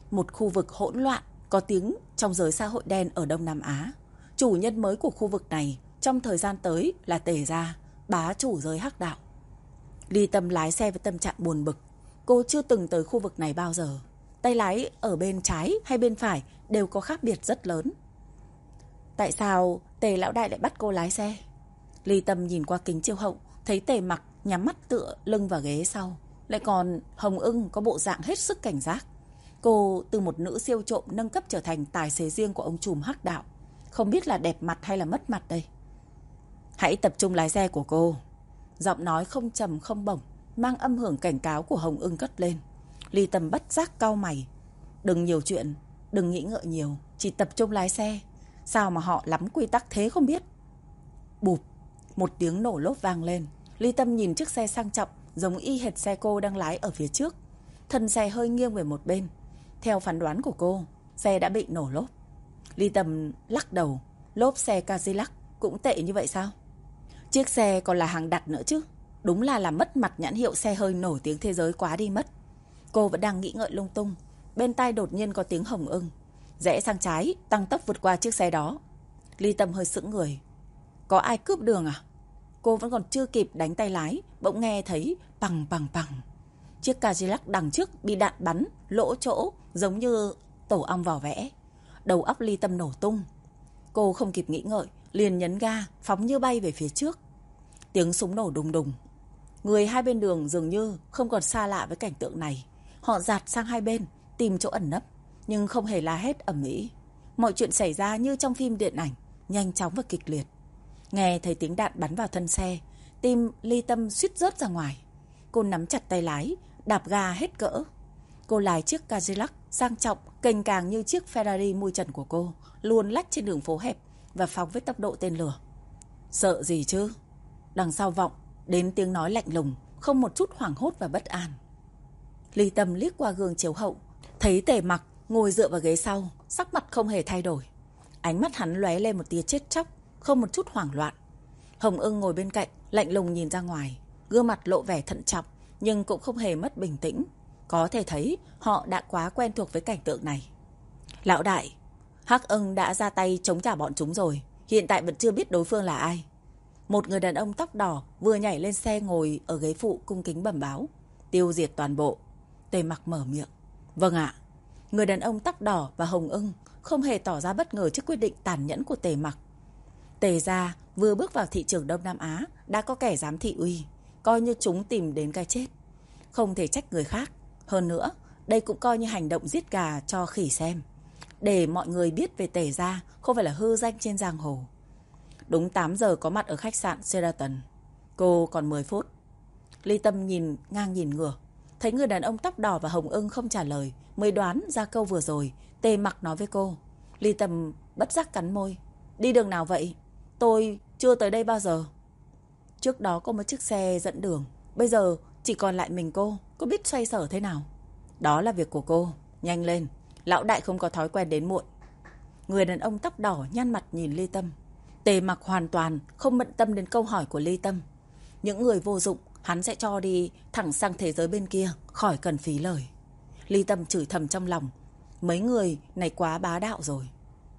một khu vực hỗn loạn, có tiếng trong giới xã hội đen ở Đông Nam Á. Chủ nhân mới của khu vực này trong thời gian tới là Tề gia, bá chủ giới hắc đạo. Ly Tâm lái xe với tâm trạng buồn bực. Cô chưa từng tới khu vực này bao giờ. Tay lái ở bên trái hay bên phải đều có khác biệt rất lớn. Tại sao Tề lão đại lại bắt cô lái xe? Ly Tâm nhìn qua kính chiếu hậu, thấy Tề Mặc nhắm mắt tựa lưng vào ghế sau, lại còn Hồng Ưng có bộ dạng hết sức cảnh giác. Cô từ một nữ siêu trộm nâng cấp trở thành tài xế riêng của ông trùm hắc đạo. Không biết là đẹp mặt hay là mất mặt đây. Hãy tập trung lái xe của cô. Giọng nói không trầm không bổng, mang âm hưởng cảnh cáo của Hồng Ưng cất lên. Ly Tâm bất giác cau mày. Đừng nhiều chuyện, đừng nghĩ ngợi nhiều, chỉ tập trung lái xe. Sao mà họ lắm quy tắc thế không biết. Bụp, một tiếng nổ lốp vang lên. Ly Tâm nhìn chiếc xe sang trọng giống y hệt xe cô đang lái ở phía trước. Thân xe hơi nghiêng về một bên. Theo phán đoán của cô, xe đã bị nổ lốp. Ly Tâm lắc đầu. Lốp xe Cadillac cũng tệ như vậy sao? Chiếc xe còn là hàng đặt nữa chứ. Đúng là làm mất mặt nhãn hiệu xe hơi nổi tiếng thế giới quá đi mất. Cô vẫn đang nghĩ ngợi lung tung. Bên tai đột nhiên có tiếng Hồng Ưng rẽ sang trái, tăng tốc vượt qua chiếc xe đó. Ly Tâm hơi sững người. Có ai cướp đường à? Cô vẫn còn chưa kịp đánh tay lái, bỗng nghe thấy bằng bằng bằng. Chiếc Cadillac đằng trước bị đạn bắn, lỗ chỗ, giống như tổ ong vỏ vẽ. Đầu óc Ly Tâm nổ tung. Cô không kịp nghĩ ngợi, liền nhấn ga, phóng như bay về phía trước. Tiếng súng nổ đùng đùng. Người hai bên đường dường như không còn xa lạ với cảnh tượng này. Họ dạt sang hai bên, tìm chỗ ẩn nấp, nhưng không hề la hét ầm ĩ. Mọi chuyện xảy ra như trong phim điện ảnh, nhanh chóng và kịch liệt. Nghe thấy tiếng đạn bắn vào thân xe, tim Ly Tâm suýt rớt ra ngoài. Cô nắm chặt tay lái, đạp ga hết cỡ. Cô lái chiếc Cadillac sang trọng, kềnh càng như chiếc Ferrari mui trần của cô, luồn lách trên đường phố hẹp và phóng với tốc độ tên lửa. Sợ gì chứ? Đằng sau vọng đến tiếng nói lạnh lùng, không một chút hoảng hốt và bất an. Ly Tâm liếc qua gương chiếu hậu, thấy Tề Mặc ngồi dựa vào ghế sau, sắc mặt không hề thay đổi. Ánh mắt hắn lóe lên một tia chết chóc, không một chút hoảng loạn. Hồng Ưng ngồi bên cạnh, lạnh lùng nhìn ra ngoài, gương mặt lộ vẻ thận trọng, nhưng cũng không hề mất bình tĩnh. Có thể thấy họ đã quá quen thuộc với cảnh tượng này. Lão đại, Hắc Ưng đã ra tay chống trả bọn chúng rồi, hiện tại vẫn chưa biết đối phương là ai. Một người đàn ông tóc đỏ vừa nhảy lên xe ngồi ở ghế phụ cung kính bẩm báo. Tiêu diệt toàn bộ. Tề Mặc mở miệng. Vâng ạ. Người đàn ông tóc đỏ và Hồng Ưng không hề tỏ ra bất ngờ trước quyết định tàn nhẫn của Tề Mặc. Tề gia vừa bước vào thị trường Đông Nam Á đã có kẻ dám thị uy, coi như chúng tìm đến cái chết. Không thể trách người khác. Hơn nữa, đây cũng coi như hành động giết gà cho khỉ xem, để mọi người biết về Tề gia không phải là hư danh trên giang hồ. Đúng 8 giờ có mặt ở khách sạn Sheraton. Cô còn 10 phút. Ly Tâm nhìn ngang nhìn ngửa, thấy người đàn ông tóc đỏ và Hồng Ưng không trả lời, mới đoán ra câu vừa rồi Tề Mặc nói với cô. Ly Tâm bất giác cắn môi. Đi đường nào vậy? Tôi chưa tới đây bao giờ. Trước đó có một chiếc xe dẫn đường, bây giờ chỉ còn lại mình cô biết xoay sở thế nào? Đó là việc của cô, nhanh lên, lão đại không có thói quen đến muộn. Người đàn ông tóc đỏ nhăn mặt nhìn Ly Tâm. Tề Mặc hoàn toàn không bận tâm đến câu hỏi của Ly Tâm. Những người vô dụng hắn sẽ cho đi thẳng sang thế giới bên kia, khỏi cần phí lời. Ly Tâm chửi thầm trong lòng, mấy người này quá bá đạo rồi.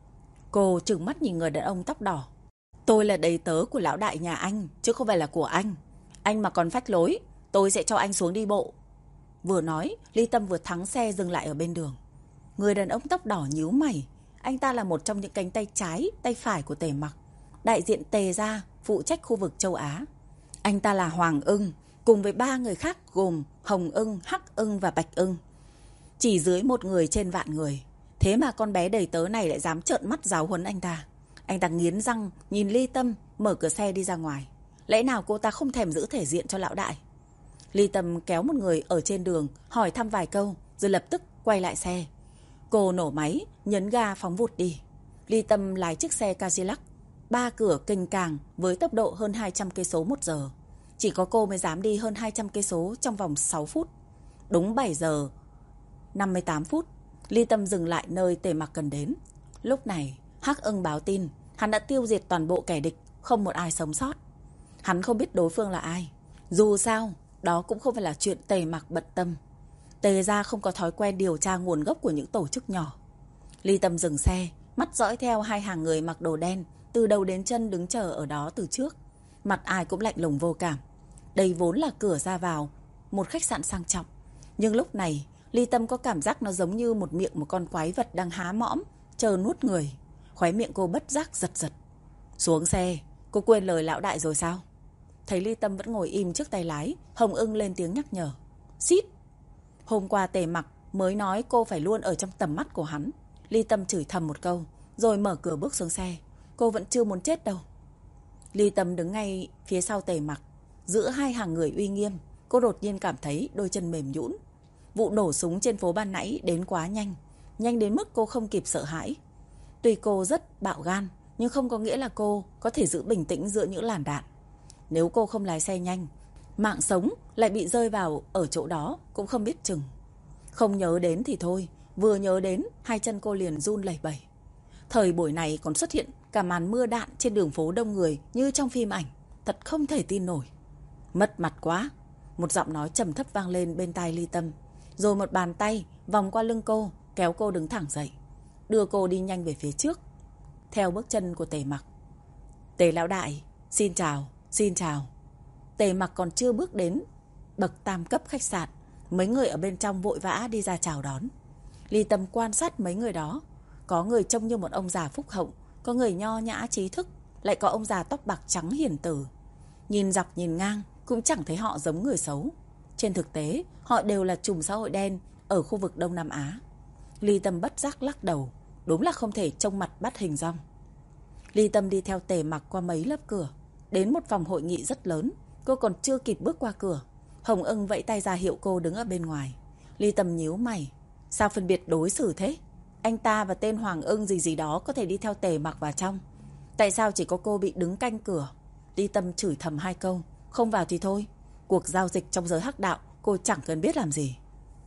Cô trừng mắt nhìn người đàn ông tóc đỏ. Tôi là đầy tớ của lão đại nhà anh, chứ không phải là của anh. Anh mà còn phách lối, tôi sẽ cho anh xuống đi bộ. Vừa nói, Ly Tâm vừa thắng xe dừng lại ở bên đường. Người đàn ông tóc đỏ nhíu mày. Anh ta là một trong những cánh tay trái, tay phải của Tề Mặc, đại diện Tề gia, phụ trách khu vực châu Á. Anh ta là Hoàng Ưng, cùng với 3 người khác gồm Hồng Ưng, Hắc Ưng và Bạch Ưng. Chỉ dưới một người trên vạn người. Thế mà con bé đầy tớ này lại dám trợn mắt giáo huấn anh ta. Anh ta nghiến răng nhìn Ly Tâm mở cửa xe đi ra ngoài. Lẽ nào cô ta không thèm giữ thể diện cho lão đại? Ly Tâm kéo một người ở trên đường hỏi thăm vài câu, rồi lập tức quay lại xe. Cô nổ máy, nhấn ga phóng vụt đi. Ly Tâm lái chiếc xe Cadillac 3 cửa kênh càng với tốc độ hơn 200 cây số một giờ. Chỉ có cô mới dám đi hơn 200 cây số trong vòng 6 phút. Đúng 7 giờ 58 phút, Ly Tâm dừng lại nơi Tề Mặc cần đến. Lúc này, Hắc Ưng báo tin, hắn đã tiêu diệt toàn bộ kẻ địch, không một ai sống sót. Hắn không biết đối phương là ai. Dù sao, đó cũng không phải là chuyện Tề Mặc bận tâm. Tề gia không có thói quen điều tra nguồn gốc của những tổ chức nhỏ. Ly Tâm dừng xe, mắt dõi theo hai hàng người mặc đồ đen từ đầu đến chân đứng chờ ở đó từ trước. Mặt ai cũng lạnh lùng vô cảm. Đây vốn là cửa ra vào một khách sạn sang trọng, nhưng lúc này Ly Tâm có cảm giác nó giống như một miệng một con quái vật đang há mõm chờ nuốt người. Khóe miệng cô bất giác giật giật. Xuống xe, cô quên lời lão đại rồi sao? Thấy Ly Tâm vẫn ngồi im trước tay lái, Hồng Ưng lên tiếng nhắc nhở. Xít! Hôm qua Tề Mặc mới nói cô phải luôn ở trong tầm mắt của hắn. Ly Tâm chửi thầm một câu, rồi mở cửa bước xuống xe. Cô vẫn chưa muốn chết đâu. Ly Tâm đứng ngay phía sau Tề Mặc, giữa hai hàng người uy nghiêm. Cô đột nhiên cảm thấy đôi chân mềm nhũn. Vụ nổ súng trên phố ban nãy đến quá nhanh, nhanh đến mức cô không kịp sợ hãi. Tuy cô rất bạo gan, nhưng không có nghĩa là cô có thể giữ bình tĩnh giữa những làn đạn. Nếu cô không lái xe nhanh, mạng sống lại bị rơi vào ở chỗ đó cũng không biết chừng. Không nhớ đến thì thôi, vừa nhớ đến hai chân cô liền run lẩy bẩy. Thời buổi này còn xuất hiện cả màn mưa đạn trên đường phố đông người như trong phim ảnh. Thật không thể tin nổi. Mất mặt quá. Một giọng nói trầm thấp vang lên bên tai Ly Tâm. Rồi một bàn tay vòng qua lưng cô, kéo cô đứng thẳng dậy, đưa cô đi nhanh về phía trước, theo bước chân của Tề Mặc. Tề lão đại, xin chào, xin chào. Tề Mặc còn chưa bước đến bậc tam cấp khách sạn, mấy người ở bên trong vội vã đi ra chào đón. Ly Tâm quan sát mấy người đó. Có người trông như một ông già phúc hậu, có người nho nhã trí thức, lại có ông già tóc bạc trắng hiền từ. Nhìn dọc nhìn ngang cũng chẳng thấy họ giống người xấu. Trên thực tế, họ đều là trùm xã hội đen ở khu vực Đông Nam Á. Ly Tâm bất giác lắc đầu, đúng là không thể trông mặt bắt hình dong. Ly Tâm đi theo Tề Mặc qua mấy lớp cửa, đến một phòng hội nghị rất lớn. Cô còn chưa kịp bước qua cửa, Hồng Ưng vẫy tay ra hiệu cô đứng ở bên ngoài. Ly Tâm nhíu mày, sao phân biệt đối xử thế? Anh ta và tên Hoàng Ưng gì gì đó có thể đi theo Tề Mặc vào trong, tại sao chỉ có cô bị đứng canh cửa? Ly Tâm chửi thầm hai câu, không vào thì thôi. Cuộc giao dịch trong giới hắc đạo cô chẳng cần biết làm gì.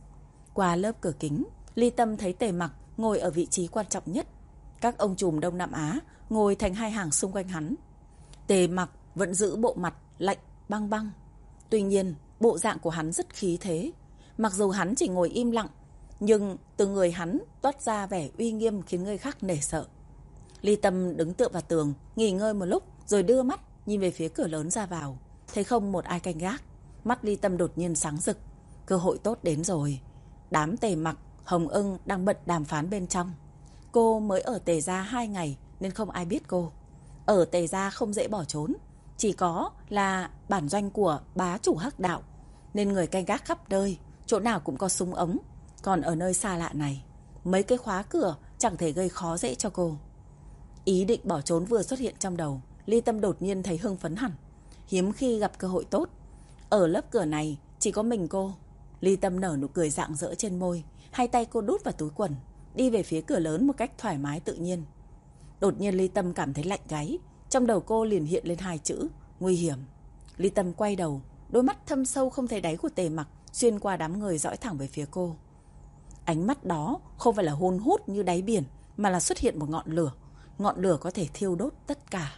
Qua lớp cửa kính, Ly Tâm thấy Tề Mặc ngồi ở vị trí quan trọng nhất. Các ông trùm Đông Nam Á ngồi thành hai hàng xung quanh hắn. Tề Mặc vẫn giữ bộ mặt lạnh băng băng. Tuy nhiên, bộ dạng của hắn rất khí thế. Mặc dù hắn chỉ ngồi im lặng, nhưng từ người hắn toát ra vẻ uy nghiêm khiến người khác nể sợ. Ly Tâm đứng tựa vào tường, nghỉ ngơi một lúc, rồi đưa mắt nhìn về phía cửa lớn ra vào. Thấy không một ai canh gác, mắt Ly Tâm đột nhiên sáng rực. Cơ hội tốt đến rồi. Đám Tề Mặc, Hồng Ưng đang bận đàm phán bên trong. Cô mới ở Tề gia 2 ngày nên không ai biết cô. Ở Tề gia không dễ bỏ trốn, chỉ có là bản doanh của bá chủ hắc đạo, nên người canh gác khắp nơi, chỗ nào cũng có súng ống. Còn ở nơi xa lạ này, mấy cái khóa cửa chẳng thể gây khó dễ cho cô. Ý định bỏ trốn vừa xuất hiện trong đầu, Ly Tâm đột nhiên thấy hưng phấn hẳn. Hiếm khi gặp cơ hội tốt. Ở lớp cửa này chỉ có mình cô. Ly Tâm nở nụ cười rạng rỡ trên môi, hai tay cô đút vào túi quần, đi về phía cửa lớn một cách thoải mái tự nhiên. Đột nhiên Ly Tâm cảm thấy lạnh gáy, trong đầu cô liền hiện lên hai chữ nguy hiểm. Ly Tâm quay đầu, đôi mắt thâm sâu không thấy đáy của Tề Mặc xuyên qua đám người dõi thẳng về phía cô. Ánh mắt đó không phải là hun hút như đáy biển, mà là xuất hiện một ngọn lửa. Ngọn lửa có thể thiêu đốt tất cả.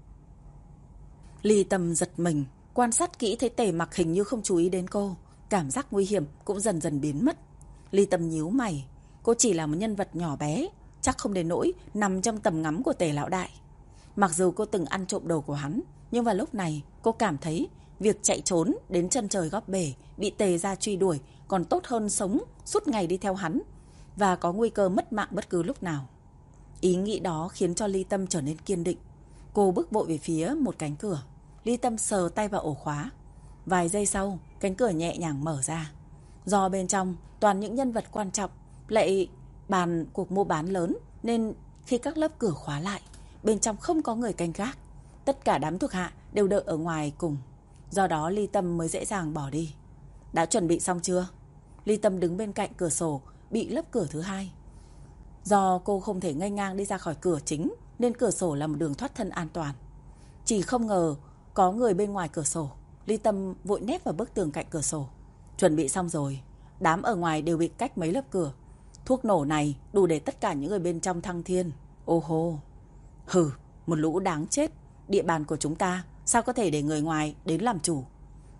Ly Tâm giật mình, quan sát kỹ thấy Tề Mặc hình như không chú ý đến cô. Cảm giác nguy hiểm cũng dần dần biến mất. Ly Tâm nhíu mày. Cô chỉ là một nhân vật nhỏ bé, chắc không đến nỗi nằm trong tầm ngắm của Tề lão đại. Mặc dù cô từng ăn trộm đồ của hắn, nhưng vào lúc này cô cảm thấy việc chạy trốn đến chân trời góc bể, bị Tề gia truy đuổi còn tốt hơn sống suốt ngày đi theo hắn và có nguy cơ mất mạng bất cứ lúc nào. Ý nghĩ đó khiến cho Ly Tâm trở nên kiên định. Cô bước vội về phía một cánh cửa. Ly Tâm sờ tay vào ổ khóa. Vài giây sau, cánh cửa nhẹ nhàng mở ra. Do bên trong toàn những nhân vật quan trọng, lại bàn cuộc mua bán lớn, nên khi các lớp cửa khóa lại, bên trong không có người canh gác. Tất cả đám thuộc hạ đều đợi ở ngoài cùng. Do đó Ly Tâm mới dễ dàng bỏ đi. Đã chuẩn bị xong chưa? Ly Tâm đứng bên cạnh cửa sổ bị lớp cửa thứ hai. Do cô không thể nghênh ngang đi ra khỏi cửa chính, nên cửa sổ là một đường thoát thân an toàn. Chỉ không ngờ có người bên ngoài cửa sổ. Ly Tâm vội nép vào bức tường cạnh cửa sổ. Chuẩn bị xong rồi. Đám ở ngoài đều bị cách mấy lớp cửa. Thuốc nổ này đủ để tất cả những người bên trong thăng thiên. Ô hô. Hừ, một lũ đáng chết. Địa bàn của chúng ta sao có thể để người ngoài đến làm chủ?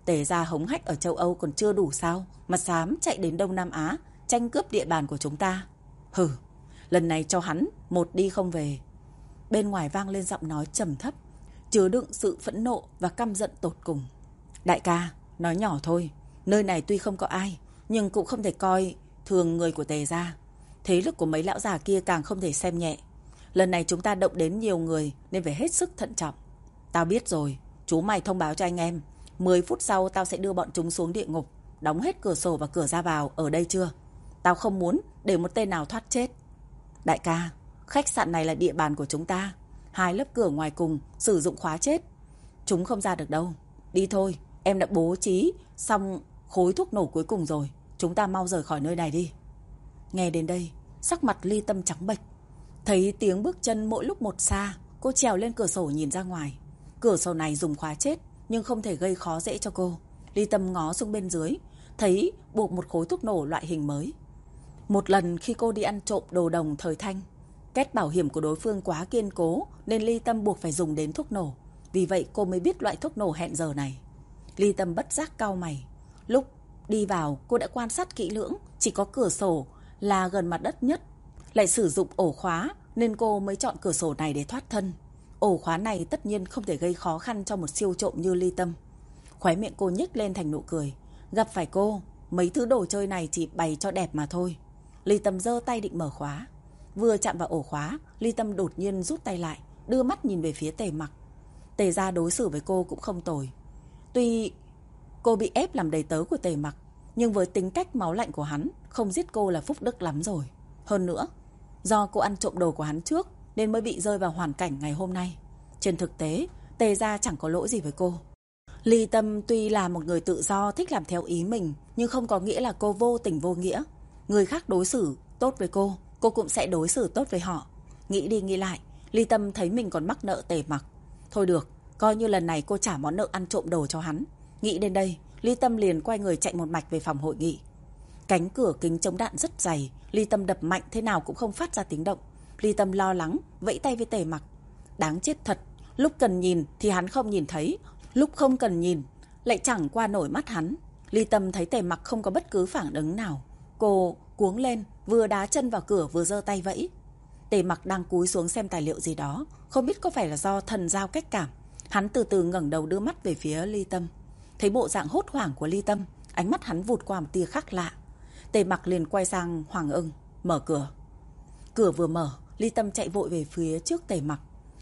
Tề gia hống hách ở châu Âu còn chưa đủ sao, mà dám chạy đến Đông Nam Á tranh cướp địa bàn của chúng ta. Hừ, lần này cho hắn một đi không về. Bên ngoài vang lên giọng nói trầm thấp, chứa đựng sự phẫn nộ và căm giận tột cùng. Đại ca, nói nhỏ thôi, nơi này tuy không có ai, nhưng cũng không thể coi thường người của Tề gia. Thế lực của mấy lão già kia càng không thể xem nhẹ. Lần này chúng ta động đến nhiều người nên phải hết sức thận trọng. Tao biết rồi, chú mày thông báo cho anh em. 10 phút sau tao sẽ đưa bọn chúng xuống địa ngục, đóng hết cửa sổ và cửa ra vào ở đây chưa? Tao không muốn để một tên nào thoát chết. Đại ca, khách sạn này là địa bàn của chúng ta. 2 lớp cửa ngoài cùng sử dụng khóa chết. Chúng không ra được đâu. Đi thôi, em đã bố trí xong khối thuốc nổ cuối cùng rồi. Chúng ta mau rời khỏi nơi này đi. Nghe đến đây, sắc mặt Ly Tâm trắng bệch. Thấy tiếng bước chân mỗi lúc một xa, cô trèo lên cửa sổ nhìn ra ngoài. Cửa sổ này dùng khóa chết nhưng không thể gây khó dễ cho cô. Ly Tâm ngó xuống bên dưới, thấy buộc một khối thuốc nổ loại hình mới. Một lần khi cô đi ăn trộm đồ đồng thời Thanh, két bảo hiểm của đối phương quá kiên cố nên Ly Tâm buộc phải dùng đến thuốc nổ. Vì vậy cô mới biết loại thuốc nổ hẹn giờ này. Ly Tâm bất giác cau mày. Lúc đi vào cô đã quan sát kỹ lưỡng, chỉ có cửa sổ là gần mặt đất nhất, lại sử dụng ổ khóa nên cô mới chọn cửa sổ này để thoát thân. Ổ khóa này tất nhiên không thể gây khó khăn cho một siêu trộm như Ly Tâm. Khóe miệng cô nhếch lên thành nụ cười. Gặp phải cô, mấy thứ đồ chơi này chỉ bày cho đẹp mà thôi. Ly Tâm giơ tay định mở khóa. Vừa chạm vào ổ khóa, Ly Tâm đột nhiên rút tay lại, đưa mắt nhìn về phía Tề Mặc. Tề gia đối xử với cô cũng không tồi. Tuy cô bị ép làm đầy tớ của Tề Mặc, nhưng với tính cách máu lạnh của hắn, không giết cô là phúc đức lắm rồi. Hơn nữa, do cô ăn trộm đồ của hắn trước nên mới bị rơi vào hoàn cảnh ngày hôm nay. Trên thực tế, Tề gia chẳng có lỗi gì với cô. Ly Tâm tuy là một người tự do, thích làm theo ý mình, nhưng không có nghĩa là cô vô tình vô nghĩa. Người khác đối xử tốt với cô cũng sẽ đối xử tốt với họ. Nghĩ đi nghĩ lại, Ly Tâm thấy mình còn mắc nợ Tề Mặc. Thôi được, coi như lần này cô trả món nợ ăn trộm đồ cho hắn. Nghĩ đến đây, Ly Tâm liền quay người chạy một mạch về phòng hội nghị. Cánh cửa kính chống đạn rất dày, Ly Tâm đập mạnh thế nào cũng không phát ra tiếng động. Ly Tâm lo lắng, vẫy tay với Tề Mặc. Đáng chết thật, lúc cần nhìn thì hắn không nhìn thấy, lúc không cần nhìn lại chẳng qua nổi mắt hắn. Ly Tâm thấy Tề Mặc không có bất cứ phản ứng nào. Cô cuống lên, vừa đá chân vào cửa vừa giơ tay vẫy. Tề Mặc đang cúi xuống xem tài liệu gì đó, không biết có phải là do thần giao cách cảm. Hắn từ từ ngẩng đầu đưa mắt về phía Ly Tâm. Thấy bộ dạng hốt hoảng của Ly Tâm, ánh mắt hắn vụt qua một tia khác lạ. Tề Mặc liền quay sang Hoàng Ưng, mở cửa. Cửa vừa mở, Ly Tâm chạy vội về phía trước Tề Mặc.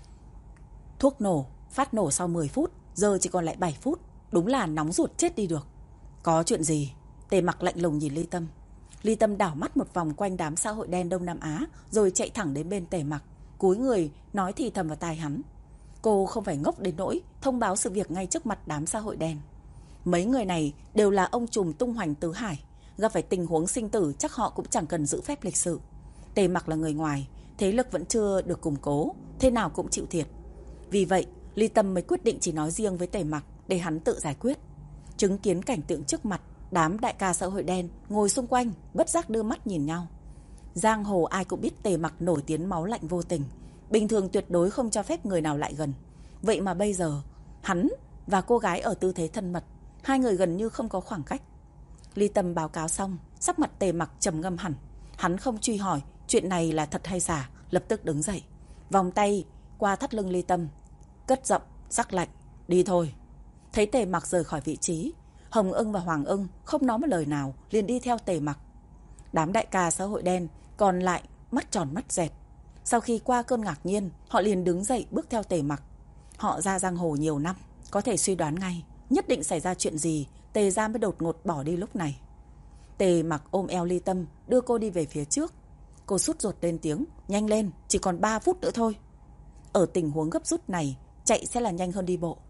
Thuốc nổ, phát nổ sau 10 phút, giờ chỉ còn lại 7 phút. Đúng là nóng ruột chết đi được. Có chuyện gì? Tề Mặc lạnh lùng nhìn Ly Tâm. Ly Tâm đảo mắt một vòng quanh đám xã hội đen Đông Nam Á, rồi chạy thẳng đến bên Tề Mặc, cúi người nói thì thầm vào tai hắn. Cô không phải ngốc đến nỗi thông báo sự việc ngay trước mặt đám xã hội đen. Mấy người này đều là ông trùm tung hoành tứ hải, gặp phải tình huống sinh tử chắc họ cũng chẳng cần giữ phép lịch sự. Tề Mặc là người ngoài, thế lực vẫn chưa được củng cố, thế nào cũng chịu thiệt. Vì vậy, Ly Tâm mới quyết định chỉ nói riêng với Tề Mặc để hắn tự giải quyết. Chứng kiến cảnh tượng trước mặt, đám đại ca xã hội đen ngồi xung quanh bất giác đưa mắt nhìn nhau. Giang hồ ai cũng biết Tề Mặc nổi tiếng máu lạnh vô tình, bình thường tuyệt đối không cho phép người nào lại gần. Vậy mà bây giờ, hắn và cô gái ở tư thế thân mật, hai người gần như không có khoảng cách. Ly Tâm báo cáo xong, sắc mặt Tề Mặc trầm ngâm hẳn. Hắn không truy hỏi chuyện này là thật hay giả, lập tức đứng dậy, vòng tay qua thắt lưng Ly Tâm, cất giọng sắc lạnh, đi thôi. Thấy Tề Mặc rời khỏi vị trí, Hồng Ưng và Hoàng Ưng không nói một lời nào, liền đi theo Tề Mặc. Đám đại ca xã hội đen còn lại mắt tròn mắt dẹt. Sau khi qua cơn ngạc nhiên, họ liền đứng dậy bước theo Tề Mặc. Họ ra giang hồ nhiều năm, có thể suy đoán ngay nhất định xảy ra chuyện gì, Tề gia mới đột ngột bỏ đi lúc này. Tề Mặc ôm eo Ly Tâm, đưa cô đi về phía trước. Cô sút ruột lên tiếng, nhanh lên, chỉ còn 3 phút nữa thôi. Ở tình huống gấp rút này, chạy sẽ là nhanh hơn đi bộ.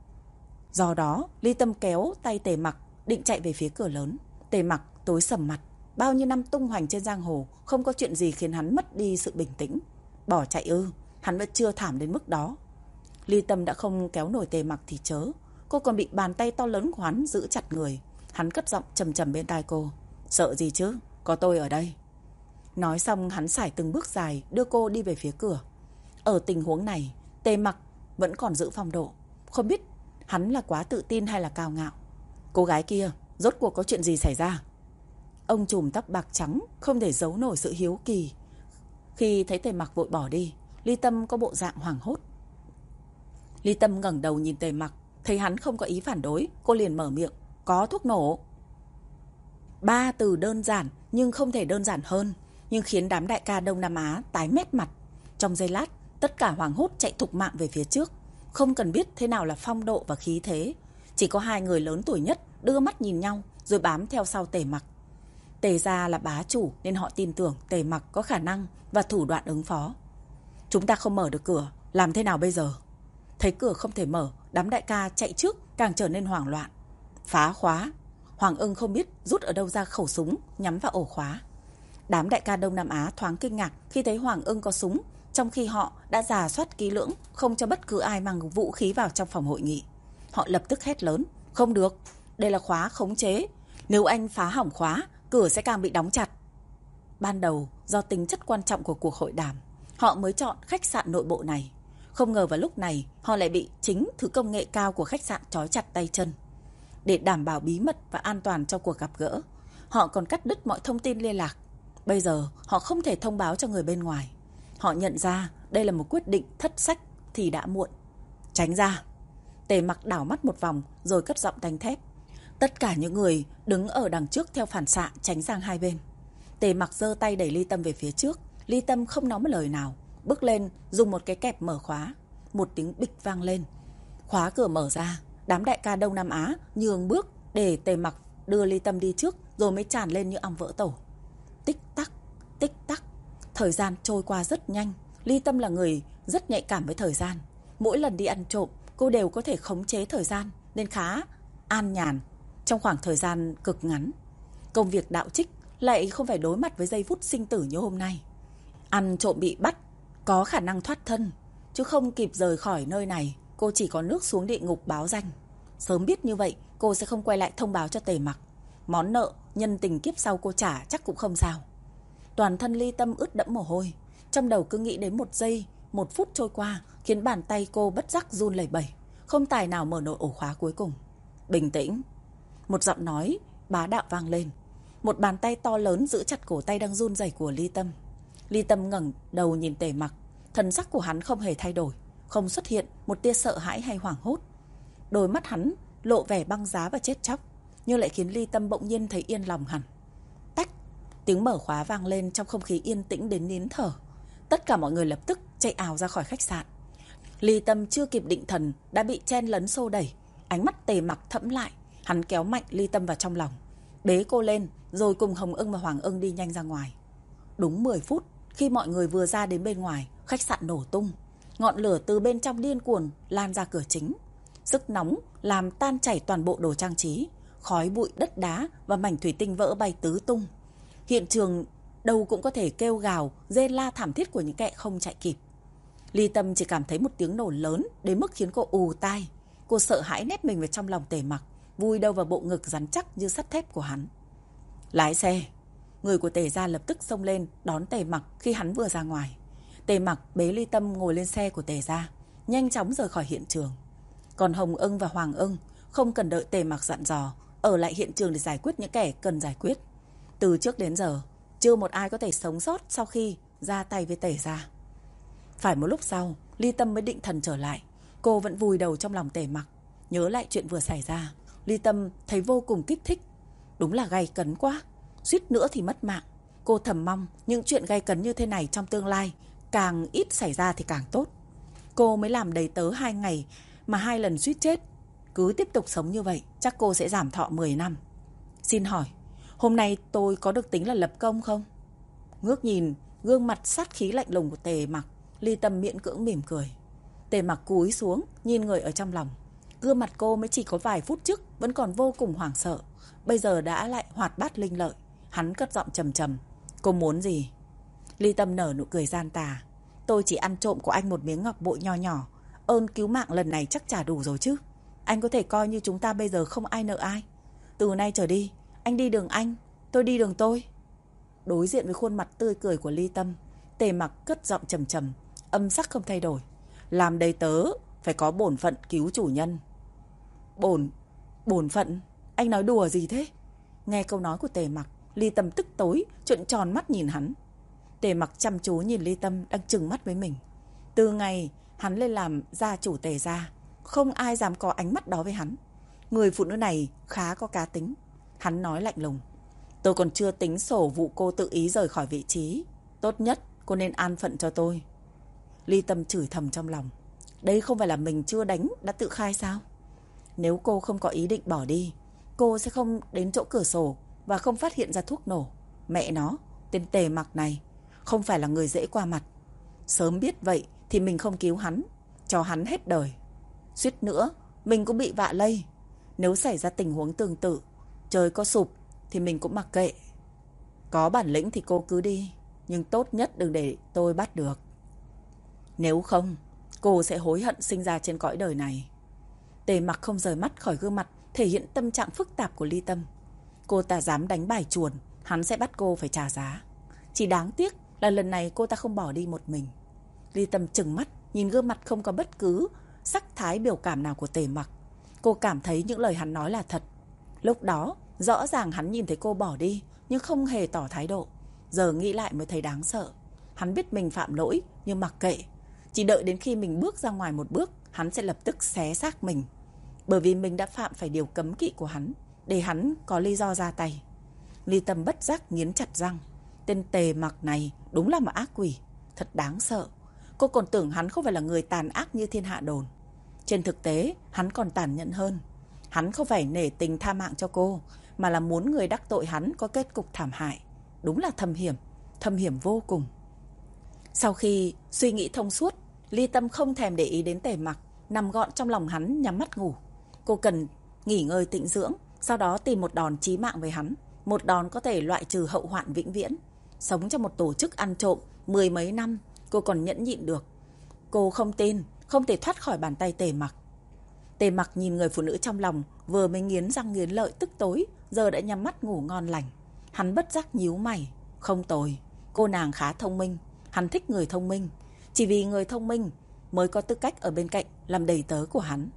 Do đó, Ly Tâm kéo tay Tề Mặc, định chạy về phía cửa lớn. Tề Mặc tối sầm mặt, bao nhiêu năm tung hoành trên giang hồ, không có chuyện gì khiến hắn mất đi sự bình tĩnh. Bỏ chạy ư? Hắn vẫn chưa thảm đến mức đó. Ly Tâm đã không kéo nổi Tề Mặc thì chớ, cô còn bị bàn tay to lớn của hắn giữ chặt người. Hắn cất giọng trầm trầm bên tai cô, sợ gì chứ, có tôi ở đây. Nói xong hắn sải từng bước dài, đưa cô đi về phía cửa. Ở tình huống này, Tề Mặc vẫn còn giữ phong độ. Không biết hắn là quá tự tin hay là cao ngạo. Cô gái kia rốt cuộc có chuyện gì xảy ra? Ông trùm tóc bạc trắng không thể giấu nổi sự hiếu kỳ. Khi thấy Tề Mặc vội bỏ đi, Ly Tâm có bộ dạng hoảng hốt. Ly Tâm ngẩng đầu nhìn Tề Mặc, thấy hắn không có ý phản đối, cô liền mở miệng. Có thuốc nổ. 3 từ đơn giản nhưng không thể đơn giản hơn, nhưng khiến đám đại ca Đông Nam Á tái mét mặt. Trong giây lát, tất cả hoảng hốt chạy thục mạng về phía trước, không cần biết thế nào là phong độ và khí thế. Chỉ có 2 người lớn tuổi nhất đưa mắt nhìn nhau rồi bám theo sau Tề Mặc. Tề gia là bá chủ nên họ tin tưởng Tề Mặc có khả năng và thủ đoạn ứng phó. Chúng ta không mở được cửa, làm thế nào bây giờ? Thấy cửa không thể mở, đám đại ca chạy trước càng trở nên hoảng loạn. Phá khóa. Hoàng Ưng không biết rút ở đâu ra khẩu súng nhắm vào ổ khóa. Đám đại ca Đông Nam Á thoáng kinh ngạc khi thấy Hoàng Ưng có súng, trong khi họ đã rà soát kỹ lưỡng không cho bất cứ ai mang vũ khí vào trong phòng hội nghị. Họ lập tức hét lớn. Không được, đây là khóa khống chế. Nếu anh phá hỏng khóa, cửa sẽ càng bị đóng chặt. Ban đầu, do tính chất quan trọng của cuộc hội đàm, họ mới chọn khách sạn nội bộ này. Không ngờ vào lúc này, họ lại bị chính thứ công nghệ cao của khách sạn trói chặt tay chân. Để đảm bảo bí mật và an toàn cho cuộc gặp gỡ, họ còn cắt đứt mọi thông tin liên lạc. Bây giờ, họ không thể thông báo cho người bên ngoài. Họ nhận ra đây là một quyết định thất sách thì đã muộn. Tránh ra. Tề Mặc đảo mắt một vòng rồi cất giọng đanh thép. Tất cả những người đứng ở đằng trước theo phản xạ tránh sang hai bên. Tề Mặc giơ tay đẩy Ly Tâm về phía trước. Ly Tâm không nói một lời nào, bước lên dùng một cái kẹp mở khóa. Một tiếng bịch vang lên. Khóa cửa mở ra. Đám đại ca Đông Nam Á nhường bước để Tề Mặc đưa Ly Tâm đi trước rồi mới tràn lên như ong vỡ tổ. Tích tắc, tích tắc. Thời gian trôi qua rất nhanh. Ly Tâm là người rất nhạy cảm với thời gian. Mỗi lần đi ăn trộm, cô đều có thể khống chế thời gian nên khá an nhàn trong khoảng thời gian cực ngắn. Công việc đạo trích lại không phải đối mặt với giây phút sinh tử như hôm nay. Ăn trộm bị bắt, có khả năng thoát thân, chứ không kịp rời khỏi nơi này, cô chỉ có nước xuống địa ngục báo danh. Sớm biết như vậy, cô sẽ không quay lại thông báo cho Tề Mặc. Món nợ, nhân tình kiếp sau cô trả chắc cũng không sao. Toàn thân Ly Tâm ướt đẫm mồ hôi. Trong đầu cứ nghĩ đến 1 giây, 1 phút trôi qua, khiến bàn tay cô bất giác run lẩy bẩy, không tài nào mở nổi ổ khóa cuối cùng. Bình tĩnh. Một giọng nói bá đạo vang lên. Một bàn tay to lớn giữ chặt cổ tay đang run rẩy của Ly Tâm. Ly Tâm ngẩng đầu nhìn Tề Mặc. Thần sắc của hắn không hề thay đổi, không xuất hiện một tia sợ hãi hay hoảng hốt. Đôi mắt hắn lộ vẻ băng giá và chết chóc, nhưng lại khiến Ly Tâm bỗng nhiên thấy yên lòng hẳn. Tách. Tiếng mở khóa vang lên trong không khí yên tĩnh đến nín thở. Tất cả mọi người lập tức chạy ào ra khỏi khách sạn. Ly Tâm chưa kịp định thần đã bị chen lấn xô đẩy. Ánh mắt Tề Mặc thẫm lại. Hắn kéo mạnh Ly Tâm vào trong lòng, bế cô lên rồi cùng Hồng Ưng và Hoàng Ưng đi nhanh ra ngoài. Đúng 10 phút, khi mọi người vừa ra đến bên ngoài, khách sạn nổ tung. Ngọn lửa từ bên trong điên cuồng lan ra cửa chính. Sức nóng làm tan chảy toàn bộ đồ trang trí. Khói bụi, đất đá và mảnh thủy tinh vỡ bay tứ tung. Hiện trường đâu cũng có thể kêu gào, rên la thảm thiết của những kẻ không chạy kịp. Ly Tâm chỉ cảm thấy một tiếng nổ lớn đến mức khiến cô ù tai. Cô sợ hãi nép mình vào trong lòng Tề Mặc, vùi đầu vào bộ ngực rắn chắc như sắt thép của hắn. Lái xe. Người của Tề gia lập tức xông lên đón Tề Mặc khi hắn vừa ra ngoài. Tề Mặc bế Ly Tâm ngồi lên xe của Tề gia, nhanh chóng rời khỏi hiện trường. Còn Hồng Ưng và Hoàng Ưng không cần đợi Tề Mặc dặn dò, ở lại hiện trường để giải quyết những kẻ cần giải quyết. Từ trước đến giờ, chưa một ai có thể sống sót sau khi ra tay với Tề gia. Phải một lúc sau, Ly Tâm mới định thần trở lại. Cô vẫn vùi đầu trong lòng Tề Mặc, nhớ lại chuyện vừa xảy ra. Ly Tâm thấy vô cùng kích thích. Đúng là gay cấn quá, suýt nữa thì mất mạng. Cô thầm mong những chuyện gay cấn như thế này trong tương lai càng ít xảy ra thì càng tốt. Cô mới làm đầy tớ 2 ngày mà 2 lần suýt chết. Cứ tiếp tục sống như vậy chắc cô sẽ giảm thọ 10 năm. Xin hỏi, hôm nay tôi có được tính là lập công không? Ngước nhìn gương mặt sát khí lạnh lùng của Tề Mặc, Ly Tâm miễn cưỡng mỉm cười. Tề Mặc cúi xuống nhìn người ở trong lòng. Gương mặt cô mới chỉ có vài phút trước vẫn còn vô cùng hoảng sợ, bây giờ đã lại hoạt bát linh lợi. Hắn cất giọng trầm trầm. Cô muốn gì? Ly Tâm nở nụ cười gian tà. Tôi chỉ ăn trộm của anh một miếng ngọc bội nho nhỏ. Ơn cứu mạng lần này chắc trả đủ rồi chứ. Anh có thể coi như chúng ta bây giờ không ai nợ ai. Từ nay trở đi, anh đi đường anh, tôi đi đường tôi. Đối diện với khuôn mặt tươi cười của Ly Tâm, Tề Mặc cất giọng trầm trầm, âm sắc không thay đổi. Làm đầy tớ phải có bổn phận cứu chủ nhân. Bổn phận? Anh nói đùa gì thế? Nghe câu nói của Tề Mặc, Ly Tâm tức tối, trợn tròn mắt nhìn hắn. Tề Mặc chăm chú nhìn Ly Tâm đang trừng mắt với mình. Từ ngày hắn lên làm gia chủ Tề gia, không ai dám có ánh mắt đó với hắn. Người phụ nữ này khá có cá tính. Hắn nói lạnh lùng: tôi còn chưa tính sổ vụ cô tự ý rời khỏi vị trí. Tốt nhất cô nên an phận cho tôi. Ly Tâm chửi thầm trong lòng. Đây không phải là mình chưa đánh đã tự khai sao? Nếu cô không có ý định bỏ đi, cô sẽ không đến chỗ cửa sổ và không phát hiện ra thuốc nổ. Mẹ nó, tên Tề Mặc này không phải là người dễ qua mặt. Sớm biết vậy thì mình không cứu hắn, cho hắn hết đời. Suýt nữa mình cũng bị vạ lây. Nếu xảy ra tình huống tương tự, trời có sụp thì mình cũng mặc kệ. Có bản lĩnh thì cô cứ đi, nhưng tốt nhất đừng để tôi bắt được. Nếu không, cô sẽ hối hận sinh ra trên cõi đời này. Tề Mặc không rời mắt khỏi gương mặt thể hiện tâm trạng phức tạp của Ly Tâm. Cô ta dám đánh bài chuồn, hắn sẽ bắt cô phải trả giá. Chỉ đáng tiếc là lần này cô ta không bỏ đi một mình. Ly Tâm trừng mắt nhìn gương mặt không có bất cứ sắc thái biểu cảm nào của Tề Mặc. Cô cảm thấy những lời hắn nói là thật. Lúc đó rõ ràng hắn nhìn thấy cô bỏ đi nhưng không hề tỏ thái độ. Giờ nghĩ lại mới thấy đáng sợ. Hắn biết mình phạm lỗi nhưng mặc kệ. Chỉ đợi đến khi mình bước ra ngoài một bước, hắn sẽ lập tức xé xác mình. Bởi vì mình đã phạm phải điều cấm kỵ của hắn, để hắn có lý do ra tay. Ly Tâm bất giác nghiến chặt răng. Tên Tề Mặc này đúng là một ác quỷ, thật đáng sợ. Cô còn tưởng hắn không phải là người tàn ác như thiên hạ đồn. Trên thực tế hắn còn tàn nhẫn hơn. Hắn không phải nể tình tha mạng cho cô, mà là muốn người đắc tội hắn có kết cục thảm hại. Đúng là thâm hiểm vô cùng. Sau khi suy nghĩ thông suốt, Ly Tâm không thèm để ý đến Tề Mặc, nằm gọn trong lòng hắn nhắm mắt ngủ. Cô cần nghỉ ngơi tĩnh dưỡng, sau đó tìm một đòn chí mạng với hắn. Một đòn có thể loại trừ hậu hoạn vĩnh viễn. Sống trong một tổ chức ăn trộm 10 mấy năm, cô còn nhẫn nhịn được. Cô không tin, không thể thoát khỏi bàn tay Tề Mặc. Tề Mặc nhìn người phụ nữ trong lòng, vừa mới nghiến răng nghiến lợi tức tối, giờ đã nhắm mắt ngủ ngon lành. Hắn bất giác nhíu mày. Không tồi, cô nàng khá thông minh. Hắn thích người thông minh. Chỉ vì người thông minh mới có tư cách ở bên cạnh làm đầy tớ của hắn.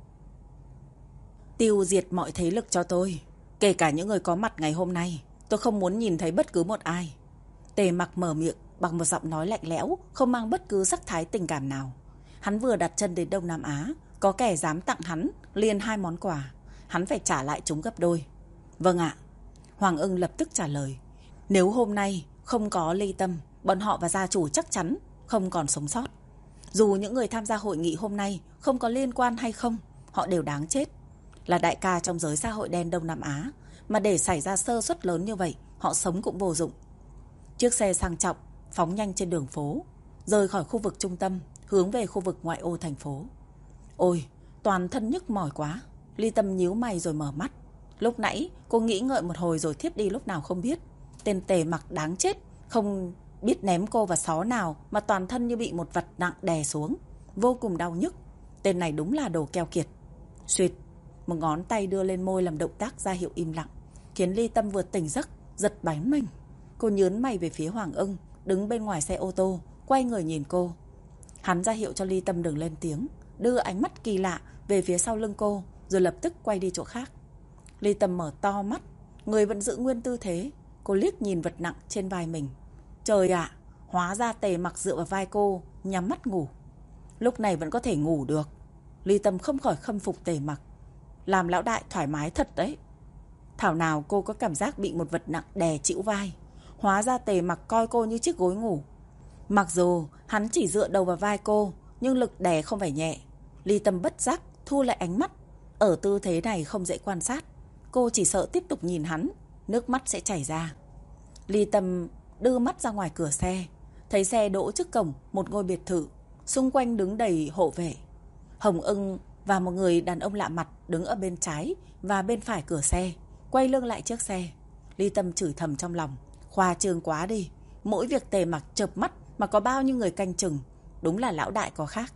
Tiêu diệt mọi thế lực cho tôi, kể cả những người có mặt ngày hôm nay. Tôi không muốn nhìn thấy bất cứ một ai. Tề Mặc mở miệng bằng một giọng nói lạnh lẽo, không mang bất cứ sắc thái tình cảm nào. Hắn vừa đặt chân đến Đông Nam Á, có kẻ dám tặng hắn liền 2 món quà. Hắn phải trả lại chúng gấp đôi. Vâng ạ. Hoàng Ưng lập tức trả lời. Nếu hôm nay không có Ly Tâm, bọn họ và gia chủ chắc chắn không còn sống sót. Dù những người tham gia hội nghị hôm nay không có liên quan hay không, họ đều đáng chết. Là đại ca trong giới xã hội đen Đông Nam Á, mà để xảy ra sơ suất lớn như vậy, họ sống cũng vô dụng. Chiếc xe sang trọng phóng nhanh trên đường phố, rời khỏi khu vực trung tâm, hướng về khu vực ngoại ô thành phố. Ôi, toàn thân nhức mỏi quá. Ly Tâm nhíu mày rồi mở mắt. Lúc nãy cô nghĩ ngợi một hồi rồi thiếp đi lúc nào không biết. Tên Tề Mặc đáng chết, không biết ném cô vào xó nào mà toàn thân như bị một vật nặng đè xuống, vô cùng đau nhức. Tên này đúng là đồ keo kiệt. Suýt, một ngón tay đưa lên môi làm động tác ra hiệu im lặng, khiến Ly Tâm vừa tỉnh giấc giật bắn mình. Cô nhớn mày về phía Hoàng Ưng đứng bên ngoài xe ô tô, quay người nhìn cô. Hắn ra hiệu cho Ly Tâm đừng lên tiếng, đưa ánh mắt kỳ lạ về phía sau lưng cô, rồi lập tức quay đi chỗ khác. Ly Tâm mở to mắt, người vẫn giữ nguyên tư thế. Cô liếc nhìn vật nặng trên vai mình. Trời ạ, hóa ra Tề Mặc dựa vào vai cô, nhắm mắt ngủ. Lúc này vẫn có thể ngủ được. Ly Tâm không khỏi khâm phục Tề Mặc. Làm lão đại thoải mái thật đấy. Thảo nào cô có cảm giác bị một vật nặng đè chịu vai. Hóa ra Tề Mặc coi cô như chiếc gối ngủ. Mặc dù hắn chỉ dựa đầu vào vai cô, nhưng lực đè không phải nhẹ. Ly Tâm bất giác thu lại ánh mắt. Ở tư thế này không dễ quan sát. Cô chỉ sợ tiếp tục nhìn hắn, nước mắt sẽ chảy ra. Ly Tâm đưa mắt ra ngoài cửa xe, thấy xe đỗ trước cổng một ngôi biệt thự, xung quanh đứng đầy hộ vệ. Hồng Ưng và một người đàn ông lạ mặt đứng ở bên trái và bên phải cửa xe, quay lưng lại chiếc xe. Ly Tâm chửi thầm trong lòng, khoa trương quá đi. Mỗi việc Tề Mặc chợp mắt mà có bao nhiêu người canh chừng. Đúng là lão đại có khác.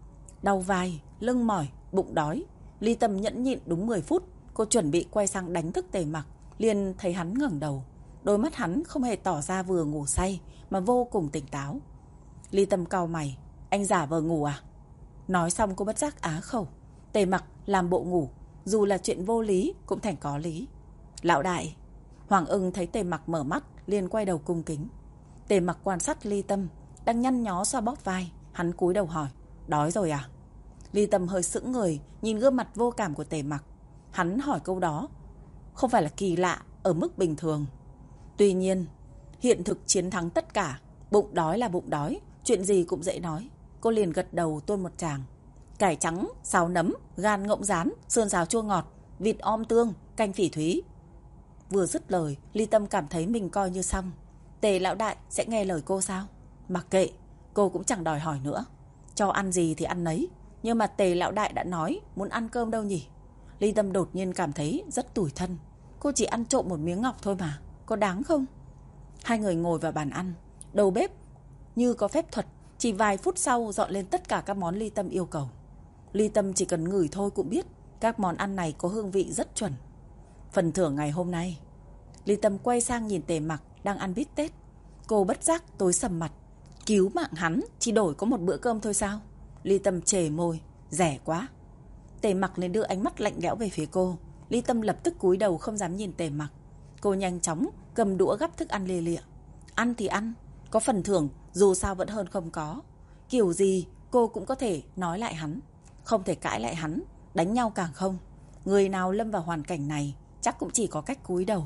Đau vai, lưng mỏi, bụng đói, Ly Tâm nhẫn nhịn đúng 10 phút. Cô chuẩn bị quay sang đánh thức Tề Mặc, liền thấy hắn ngẩng đầu. Đôi mắt hắn không hề tỏ ra vừa ngủ say, mà vô cùng tỉnh táo. Ly Tâm cau mày. Anh giả vờ ngủ à? Nói xong cô bất giác á khẩu. Tề Mặc làm bộ ngủ, dù là chuyện vô lý cũng thành có lý. Lão đại. Hoàng Ưng thấy Tề Mặc mở mắt, liền quay đầu cung kính. Tề Mặc quan sát Ly Tâm đang nhăn nhó xoa bóp vai, hắn cúi đầu hỏi, đói rồi à? Ly Tâm hơi sững người, nhìn gương mặt vô cảm của Tề Mặc. Hắn hỏi câu đó không phải là kỳ lạ ở mức bình thường. Tuy nhiên, hiện thực chiến thắng tất cả, bụng đói là bụng đói, chuyện gì cũng dễ nói. Cô liền gật đầu tuôn một tràng. Cải trắng, xào nấm, gan ngỗng rán, sườn xào chua ngọt, vịt om tương, canh phỉ thúy. Vừa dứt lời, Ly Tâm cảm thấy mình coi như xong. Tề lão đại sẽ nghe lời cô sao? Mặc kệ, cô cũng chẳng đòi hỏi nữa. Cho ăn gì thì ăn nấy. Nhưng mà Tề lão đại đã nói muốn ăn cơm đâu nhỉ? Ly Tâm đột nhiên cảm thấy rất tủi thân. Cô chỉ ăn trộm một miếng ngọc thôi mà, có đáng không? Hai người ngồi vào bàn ăn. Đầu bếp như có phép thuật, chỉ vài phút sau dọn lên tất cả các món Ly Tâm yêu cầu. Ly Tâm chỉ cần ngửi thôi cũng biết các món ăn này có hương vị rất chuẩn. Phần thưởng ngày hôm nay. Ly Tâm quay sang nhìn Tề Mặc đang ăn bít tết. Cô bất giác tối sầm mặt. Cứu mạng hắn chỉ đổi có một bữa cơm thôi sao? Ly Tâm chề môi, rẻ quá. Tề Mặc liền đưa ánh mắt lạnh lẽo về phía cô. Ly Tâm lập tức cúi đầu không dám nhìn Tề Mặc. Cô nhanh chóng cầm đũa gắp thức ăn lia lịa. Ăn thì ăn, có phần thưởng dù sao vẫn hơn không có. Kiểu gì cô cũng có thể nói lại hắn, không thể cãi lại hắn, đánh nhau càng không. Người nào lâm vào hoàn cảnh này chắc cũng chỉ có cách cúi đầu.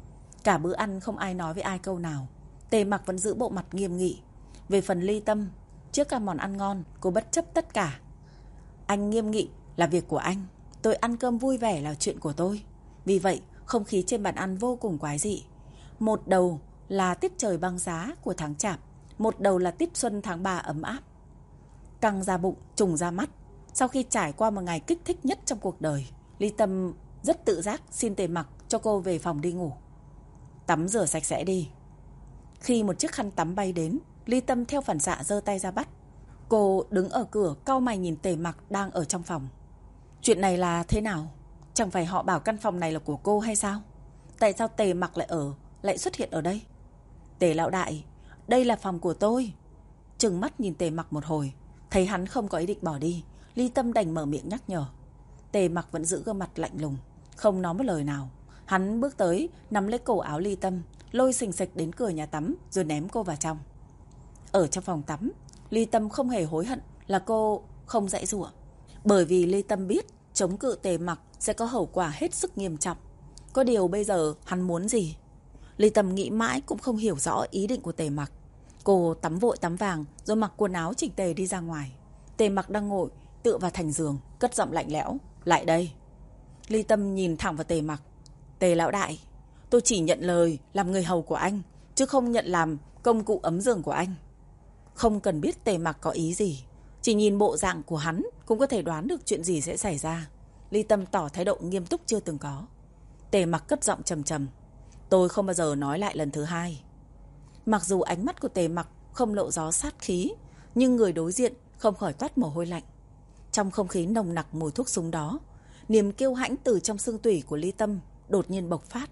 Cả bữa ăn không ai nói với ai câu nào. Tề Mặc vẫn giữ bộ mặt nghiêm nghị. Về phần Ly Tâm, trước các món ăn ngon, cô bất chấp tất cả. Anh nghiêm nghị là việc của anh, tôi ăn cơm vui vẻ là chuyện của tôi. Vì vậy, không khí trên bàn ăn vô cùng quái dị. Một đầu là tiết trời băng giá của tháng Chạp, một đầu là tiết xuân tháng 3 ấm áp. Căng ra bụng, trùng ra mắt. Sau khi trải qua một ngày kích thích nhất trong cuộc đời, Ly Tâm rất tự giác xin Tề Mặc cho cô về phòng đi ngủ. Tắm rửa sạch sẽ đi. Khi một chiếc khăn tắm bay đến, Ly Tâm theo phản xạ giơ tay ra bắt. Cô đứng ở cửa cau mày nhìn Tề Mặc đang ở trong phòng. Chuyện này là thế nào? Chẳng phải họ bảo căn phòng này là của cô hay sao? Tại sao Tề Mặc lại xuất hiện ở đây? Tề lão đại, đây là phòng của tôi. Trừng mắt nhìn Tề Mặc một hồi, thấy hắn không có ý định bỏ đi, Ly Tâm đành mở miệng nhắc nhở. Tề Mặc vẫn giữ gương mặt lạnh lùng, không nói một lời nào. Hắn bước tới, nắm lấy cổ áo Ly Tâm, lôi xình xịch đến cửa nhà tắm rồi ném cô vào trong. Ở trong phòng tắm, Ly Tâm không hề hối hận là cô không giãy giụa, bởi vì Ly Tâm biết chống cự Tề Mặc sẽ có hậu quả hết sức nghiêm trọng. Có điều bây giờ hắn muốn gì? Ly Tâm nghĩ mãi cũng không hiểu rõ ý định của Tề Mặc. Cô tắm vội tắm vàng rồi mặc quần áo chỉnh tề đi ra ngoài. Tề Mặc đang ngồi tựa vào thành giường, cất giọng lạnh lẽo, lại đây. Ly Tâm nhìn thẳng vào Tề Mặc. Tề lão đại, tôi chỉ nhận lời làm người hầu của anh, chứ không nhận làm công cụ ấm giường của anh. Không cần biết Tề Mặc có ý gì, chỉ nhìn bộ dạng của hắn cũng có thể đoán được chuyện gì sẽ xảy ra. Ly Tâm tỏ thái độ nghiêm túc chưa từng có. Tề Mặc cất giọng trầm trầm, tôi không bao giờ nói lại lần thứ hai. Mặc dù ánh mắt của Tề Mặc không lộ gió sát khí, nhưng người đối diện không khỏi toát mồ hôi lạnh. Trong không khí nồng nặc mùi thuốc súng đó, niềm kiêu hãnh từ trong xương tủy của Ly Tâm đột nhiên bộc phát.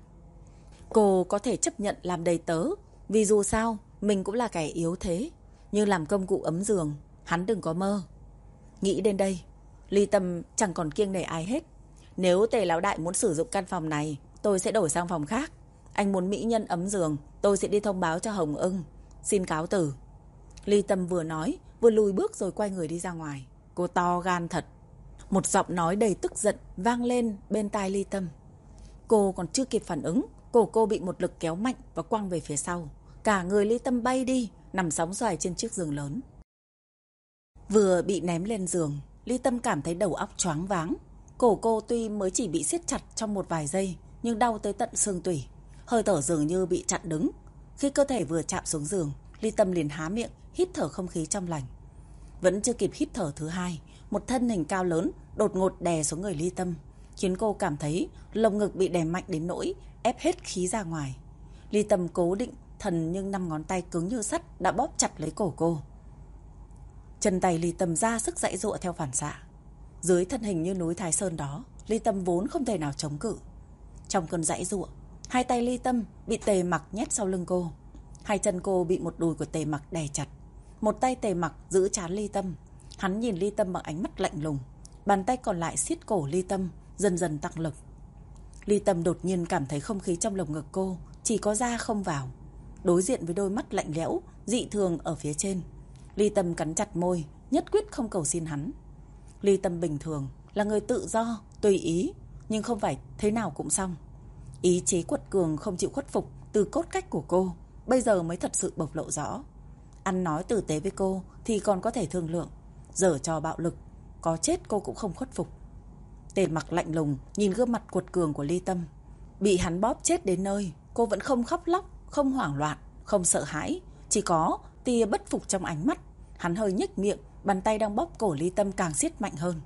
Cô có thể chấp nhận làm đầy tớ, vì dù sao mình cũng là kẻ yếu thế, nhưng làm công cụ ấm giường, hắn đừng có mơ. Nghĩ đến đây, Ly Tâm chẳng còn kiêng nể ai hết. Nếu Tề lão đại muốn sử dụng căn phòng này, tôi sẽ đổi sang phòng khác. Anh muốn mỹ nhân ấm giường, tôi sẽ đi thông báo cho Hồng Ưng. Xin cáo từ. Ly Tâm vừa nói, vừa lùi bước rồi quay người đi ra ngoài. Cô to gan thật. Một giọng nói đầy tức giận vang lên bên tai Ly Tâm. Cô còn chưa kịp phản ứng, cổ cô bị một lực kéo mạnh và quăng về phía sau. Cả người Ly Tâm bay đi, nằm sóng xoài trên chiếc giường lớn. Vừa bị ném lên giường, Ly Tâm cảm thấy đầu óc choáng váng. Cổ cô tuy mới chỉ bị siết chặt trong một vài giây, nhưng đau tới tận xương tủy. Hơi thở dường như bị chặn đứng. Khi cơ thể vừa chạm xuống giường, Ly Tâm liền há miệng, hít thở không khí trong lành. Vẫn chưa kịp hít thở thứ hai, một thân hình cao lớn đột ngột đè xuống người Ly Tâm, khiến cô cảm thấy lồng ngực bị đè mạnh đến nỗi ép hết khí ra ngoài. Ly Tâm cố định thần nhưng 5 ngón tay cứng như sắt đã bóp chặt lấy cổ cô. Chân tay Ly Tâm ra sức giãy giụa theo phản xạ. Dưới thân hình như núi Thái Sơn đó, Ly Tâm vốn không thể nào chống cự. Trong cơn giãy giụa, hai tay Ly Tâm bị Tề Mặc nhét sau lưng cô. Hai chân cô bị một đùi của Tề Mặc đè chặt. Một tay Tề Mặc giữ trán Ly Tâm. Hắn nhìn Ly Tâm bằng ánh mắt lạnh lùng. Bàn tay còn lại siết cổ Ly Tâm, dần dần tăng lực. Ly Tâm đột nhiên cảm thấy không khí trong lồng ngực cô chỉ có ra không vào. Đối diện với đôi mắt lạnh lẽo dị thường ở phía trên, Ly Tâm cắn chặt môi, nhất quyết không cầu xin hắn. Ly Tâm bình thường là người tự do, tùy ý, nhưng không phải thế nào cũng xong. Ý chí quật cường không chịu khuất phục từ cốt cách của cô bây giờ mới thật sự bộc lộ rõ. Ăn nói tử tế với cô thì còn có thể thương lượng, giở trò bạo lực, có chết cô cũng không khuất phục. Tề Mặc lạnh lùng nhìn gương mặt quật cường của Ly Tâm. Bị hắn bóp chết đến nơi, cô vẫn không khóc lóc, không hoảng loạn, không sợ hãi, chỉ có tia bất phục trong ánh mắt. Hắn hơi nhếch miệng, bàn tay đang bóp cổ Ly Tâm càng siết mạnh hơn.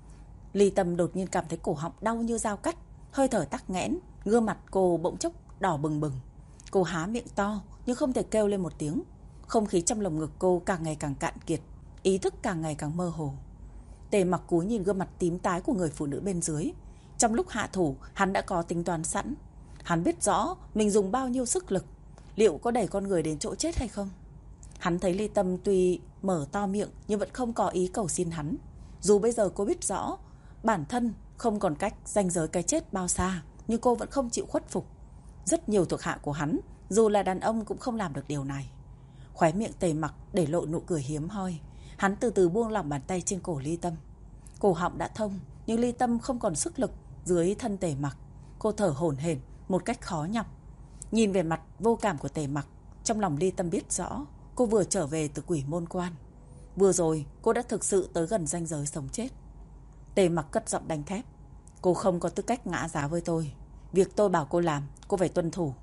Ly Tâm đột nhiên cảm thấy cổ họng đau như dao cắt, hơi thở tắc nghẽn, gương mặt cô bỗng chốc đỏ bừng bừng. Cô há miệng to nhưng không thể kêu lên một tiếng. Không khí trong lồng ngực cô càng ngày càng cạn kiệt, ý thức càng ngày càng mơ hồ. Tề Mặc cúi nhìn gương mặt tím tái của người phụ nữ bên dưới. Trong lúc hạ thủ, hắn đã có tính toán sẵn. Hắn biết rõ mình dùng bao nhiêu sức lực, liệu có đẩy con người đến chỗ chết hay không. Hắn thấy Ly Tâm tuy mở to miệng nhưng vẫn không có ý cầu xin hắn. Dù bây giờ cô biết rõ bản thân không còn cách ranh giới cái chết bao xa, nhưng cô vẫn không chịu khuất phục. Rất nhiều thuộc hạ của hắn, dù là đàn ông cũng không làm được điều này. Khóe miệng Tề Mặc để lộ nụ cười hiếm hoi. Hắn từ từ buông lỏng bàn tay trên cổ Ly Tâm. Cổ họng đã thông, nhưng Ly Tâm không còn sức lực dưới thân Tề Mặc. Cô thở hổn hển một cách khó nhọc. Nhìn về mặt vô cảm của Tề Mặc, trong lòng Ly Tâm biết rõ cô vừa trở về từ Quỷ Môn Quan. Vừa rồi cô đã thực sự tới gần ranh giới sống chết. Tề Mặc cất giọng đanh thép. Cô không có tư cách ngã giá với tôi. Việc tôi bảo cô làm, cô phải tuân thủ.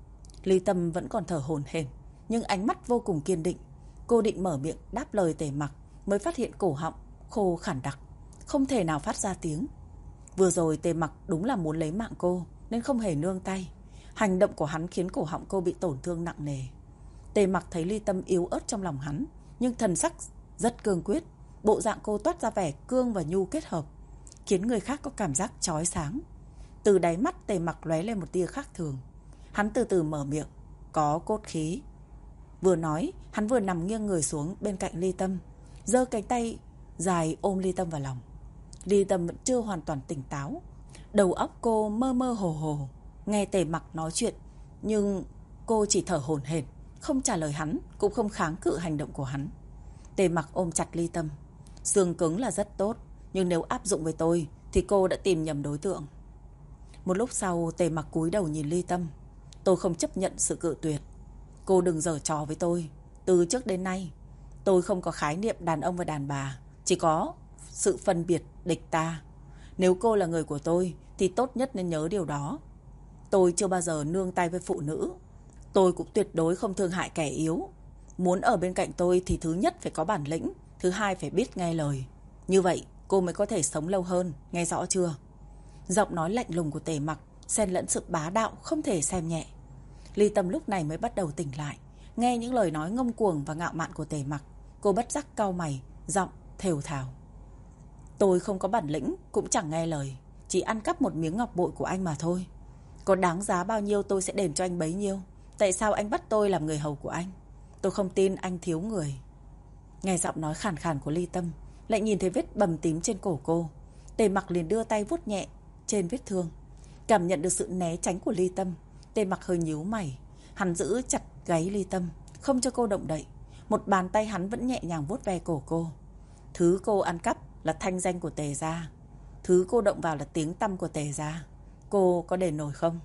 Ly Tâm vẫn còn thở hổn hển, nhưng ánh mắt vô cùng kiên định. Cô định mở miệng đáp lời Tề Mặc, mới phát hiện cổ họng khô khản đặc, không thể nào phát ra tiếng. Vừa rồi Tề Mặc đúng là muốn lấy mạng cô, nên không hề nương tay. Hành động của hắn khiến cổ họng cô bị tổn thương nặng nề. Tề Mặc thấy Ly Tâm yếu ớt trong lòng hắn, nhưng thần sắc rất cương quyết. Bộ dạng cô toát ra vẻ cương và nhu kết hợp, khiến người khác có cảm giác chói sáng. Từ đáy mắt Tề Mặc lóe lên một tia khác thường. Hắn từ từ mở miệng. Có cốt khí. Vừa nói, hắn vừa nằm nghiêng người xuống bên cạnh Ly Tâm, giơ cánh tay dài ôm Ly Tâm vào lòng. Ly Tâm vẫn chưa hoàn toàn tỉnh táo, đầu óc cô mơ mơ hồ hồ. Nghe Tề Mặc nói chuyện, nhưng cô chỉ thở hổn hển, không trả lời hắn, cũng không kháng cự hành động của hắn. Tề Mặc ôm chặt Ly Tâm. Xương cứng là rất tốt, nhưng nếu áp dụng với tôi thì cô đã tìm nhầm đối tượng. Một lúc sau, Tề Mặc cúi đầu nhìn Ly Tâm. Tôi không chấp nhận sự cự tuyệt. Cô đừng giở trò với tôi. Từ trước đến nay, tôi không có khái niệm đàn ông và đàn bà, chỉ có sự phân biệt địch ta. Nếu cô là người của tôi thì tốt nhất nên nhớ điều đó. Tôi chưa bao giờ nương tay với phụ nữ. Tôi cũng tuyệt đối không thương hại kẻ yếu. Muốn ở bên cạnh tôi thì thứ nhất phải có bản lĩnh, thứ hai phải biết nghe lời. Như vậy cô mới có thể sống lâu hơn, nghe rõ chưa? Giọng nói lạnh lùng của Tề Mặc xen lẫn sự bá đạo không thể xem nhẹ. Ly Tâm lúc này mới bắt đầu tỉnh lại. Nghe những lời nói ngông cuồng và ngạo mạn của Tề Mặc, cô bất giác cau mày, giọng thều thào. Tôi không có bản lĩnh, cũng chẳng nghe lời, chỉ ăn cắp một miếng ngọc bội của anh mà thôi. Có đáng giá bao nhiêu tôi sẽ đền cho anh bấy nhiêu. Tại sao anh bắt tôi làm người hầu của anh? Tôi không tin anh thiếu người. Nghe giọng nói khàn khàn của Ly Tâm, lại nhìn thấy vết bầm tím trên cổ cô, Tề Mặc liền đưa tay vuốt nhẹ trên vết thương. Cảm nhận được sự né tránh của Ly Tâm, Tề Mặc hơi nhíu mày. Hắn giữ chặt gáy Ly Tâm, không cho cô động đậy. Một bàn tay hắn vẫn nhẹ nhàng vuốt ve cổ cô. Thứ cô ăn cắp là thanh danh của Tề gia. Thứ cô động vào là tiếng tăm của Tề gia. Cô có đền nổi không?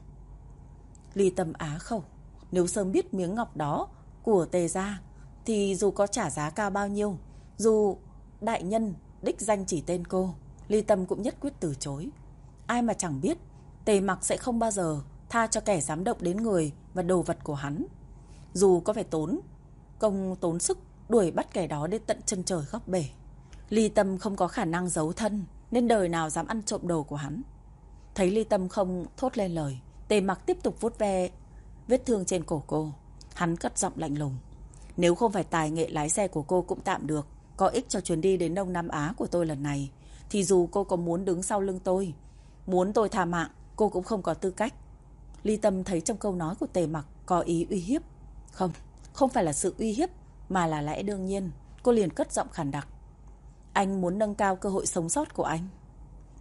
Ly Tâm á khẩu. Nếu sớm biết miếng ngọc đó của Tề gia thì dù có trả giá cao bao nhiêu, dù đại nhân đích danh chỉ tên cô, Ly Tâm cũng nhất quyết từ chối. Ai mà chẳng biết Tề Mặc sẽ không bao giờ tha cho kẻ dám động đến người và đồ vật của hắn. Dù có phải tốn công tốn sức đuổi bắt kẻ đó đến tận chân trời góc bể. Ly Tâm không có khả năng giấu thân, nên đời nào dám ăn trộm đồ của hắn. Thấy Ly Tâm không thốt lên lời, Tề Mặc tiếp tục vuốt ve vết thương trên cổ cô. Hắn cất giọng lạnh lùng. Nếu không phải tài nghệ lái xe của cô cũng tạm được, có ích cho chuyến đi đến Đông Nam Á của tôi lần này, thì dù cô có muốn đứng sau lưng tôi, muốn tôi tha mạng, cô cũng không có tư cách. Ly Tâm thấy trong câu nói của Tề Mặc có ý uy hiếp. Không phải là sự uy hiếp, mà là lẽ đương nhiên. Cô liền cất giọng khàn đặc. Anh muốn nâng cao cơ hội sống sót của anh.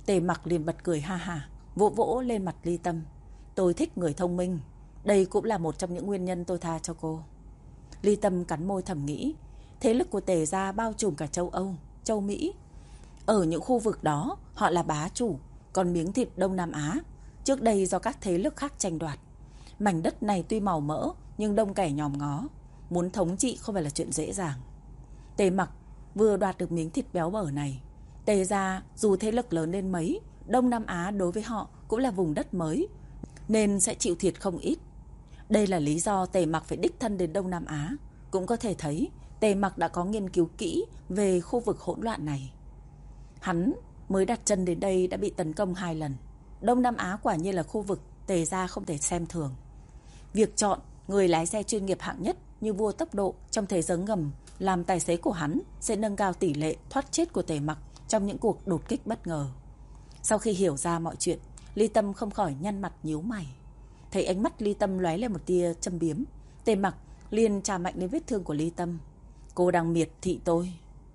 Tề Mặc liền bật cười ha ha, vỗ vỗ lên mặt Ly Tâm. Tôi thích người thông minh, đây cũng là một trong những nguyên nhân tôi tha cho cô. Ly Tâm cắn môi thầm nghĩ, thế lực của Tề gia bao trùm cả châu Âu, châu Mỹ. Ở những khu vực đó, họ là bá chủ, còn miếng thịt Đông Nam Á trước đây do các thế lực khác tranh đoạt. Mảnh đất này tuy màu mỡ nhưng đông kẻ nhòm ngó, muốn thống trị không phải là chuyện dễ dàng. Tề Mặc vừa đoạt được miếng thịt béo bở này. Tề gia dù thế lực lớn đến mấy, Đông Nam Á đối với họ cũng là vùng đất mới, nên sẽ chịu thiệt không ít. Đây là lý do Tề Mặc phải đích thân đến Đông Nam Á. Cũng có thể thấy Tề Mặc đã có nghiên cứu kỹ về khu vực hỗn loạn này. Hắn mới đặt chân đến đây đã bị tấn công 2 lần. Đông Nam Á quả nhiên là khu vực Tề gia không thể xem thường. Việc chọn người lái xe chuyên nghiệp hạng nhất như vua tốc độ trong thế giới ngầm làm tài xế của hắn sẽ nâng cao tỷ lệ thoát chết của Tề Mặc trong những cuộc đột kích bất ngờ. Sau khi hiểu ra mọi chuyện, Ly Tâm không khỏi nhăn mặt nhíu mày. Thấy ánh mắt Ly Tâm lóe lên một tia châm biếm, Tề Mặc liền chà mạnh lên vết thương của Ly Tâm. Cô đang miệt thị tôi.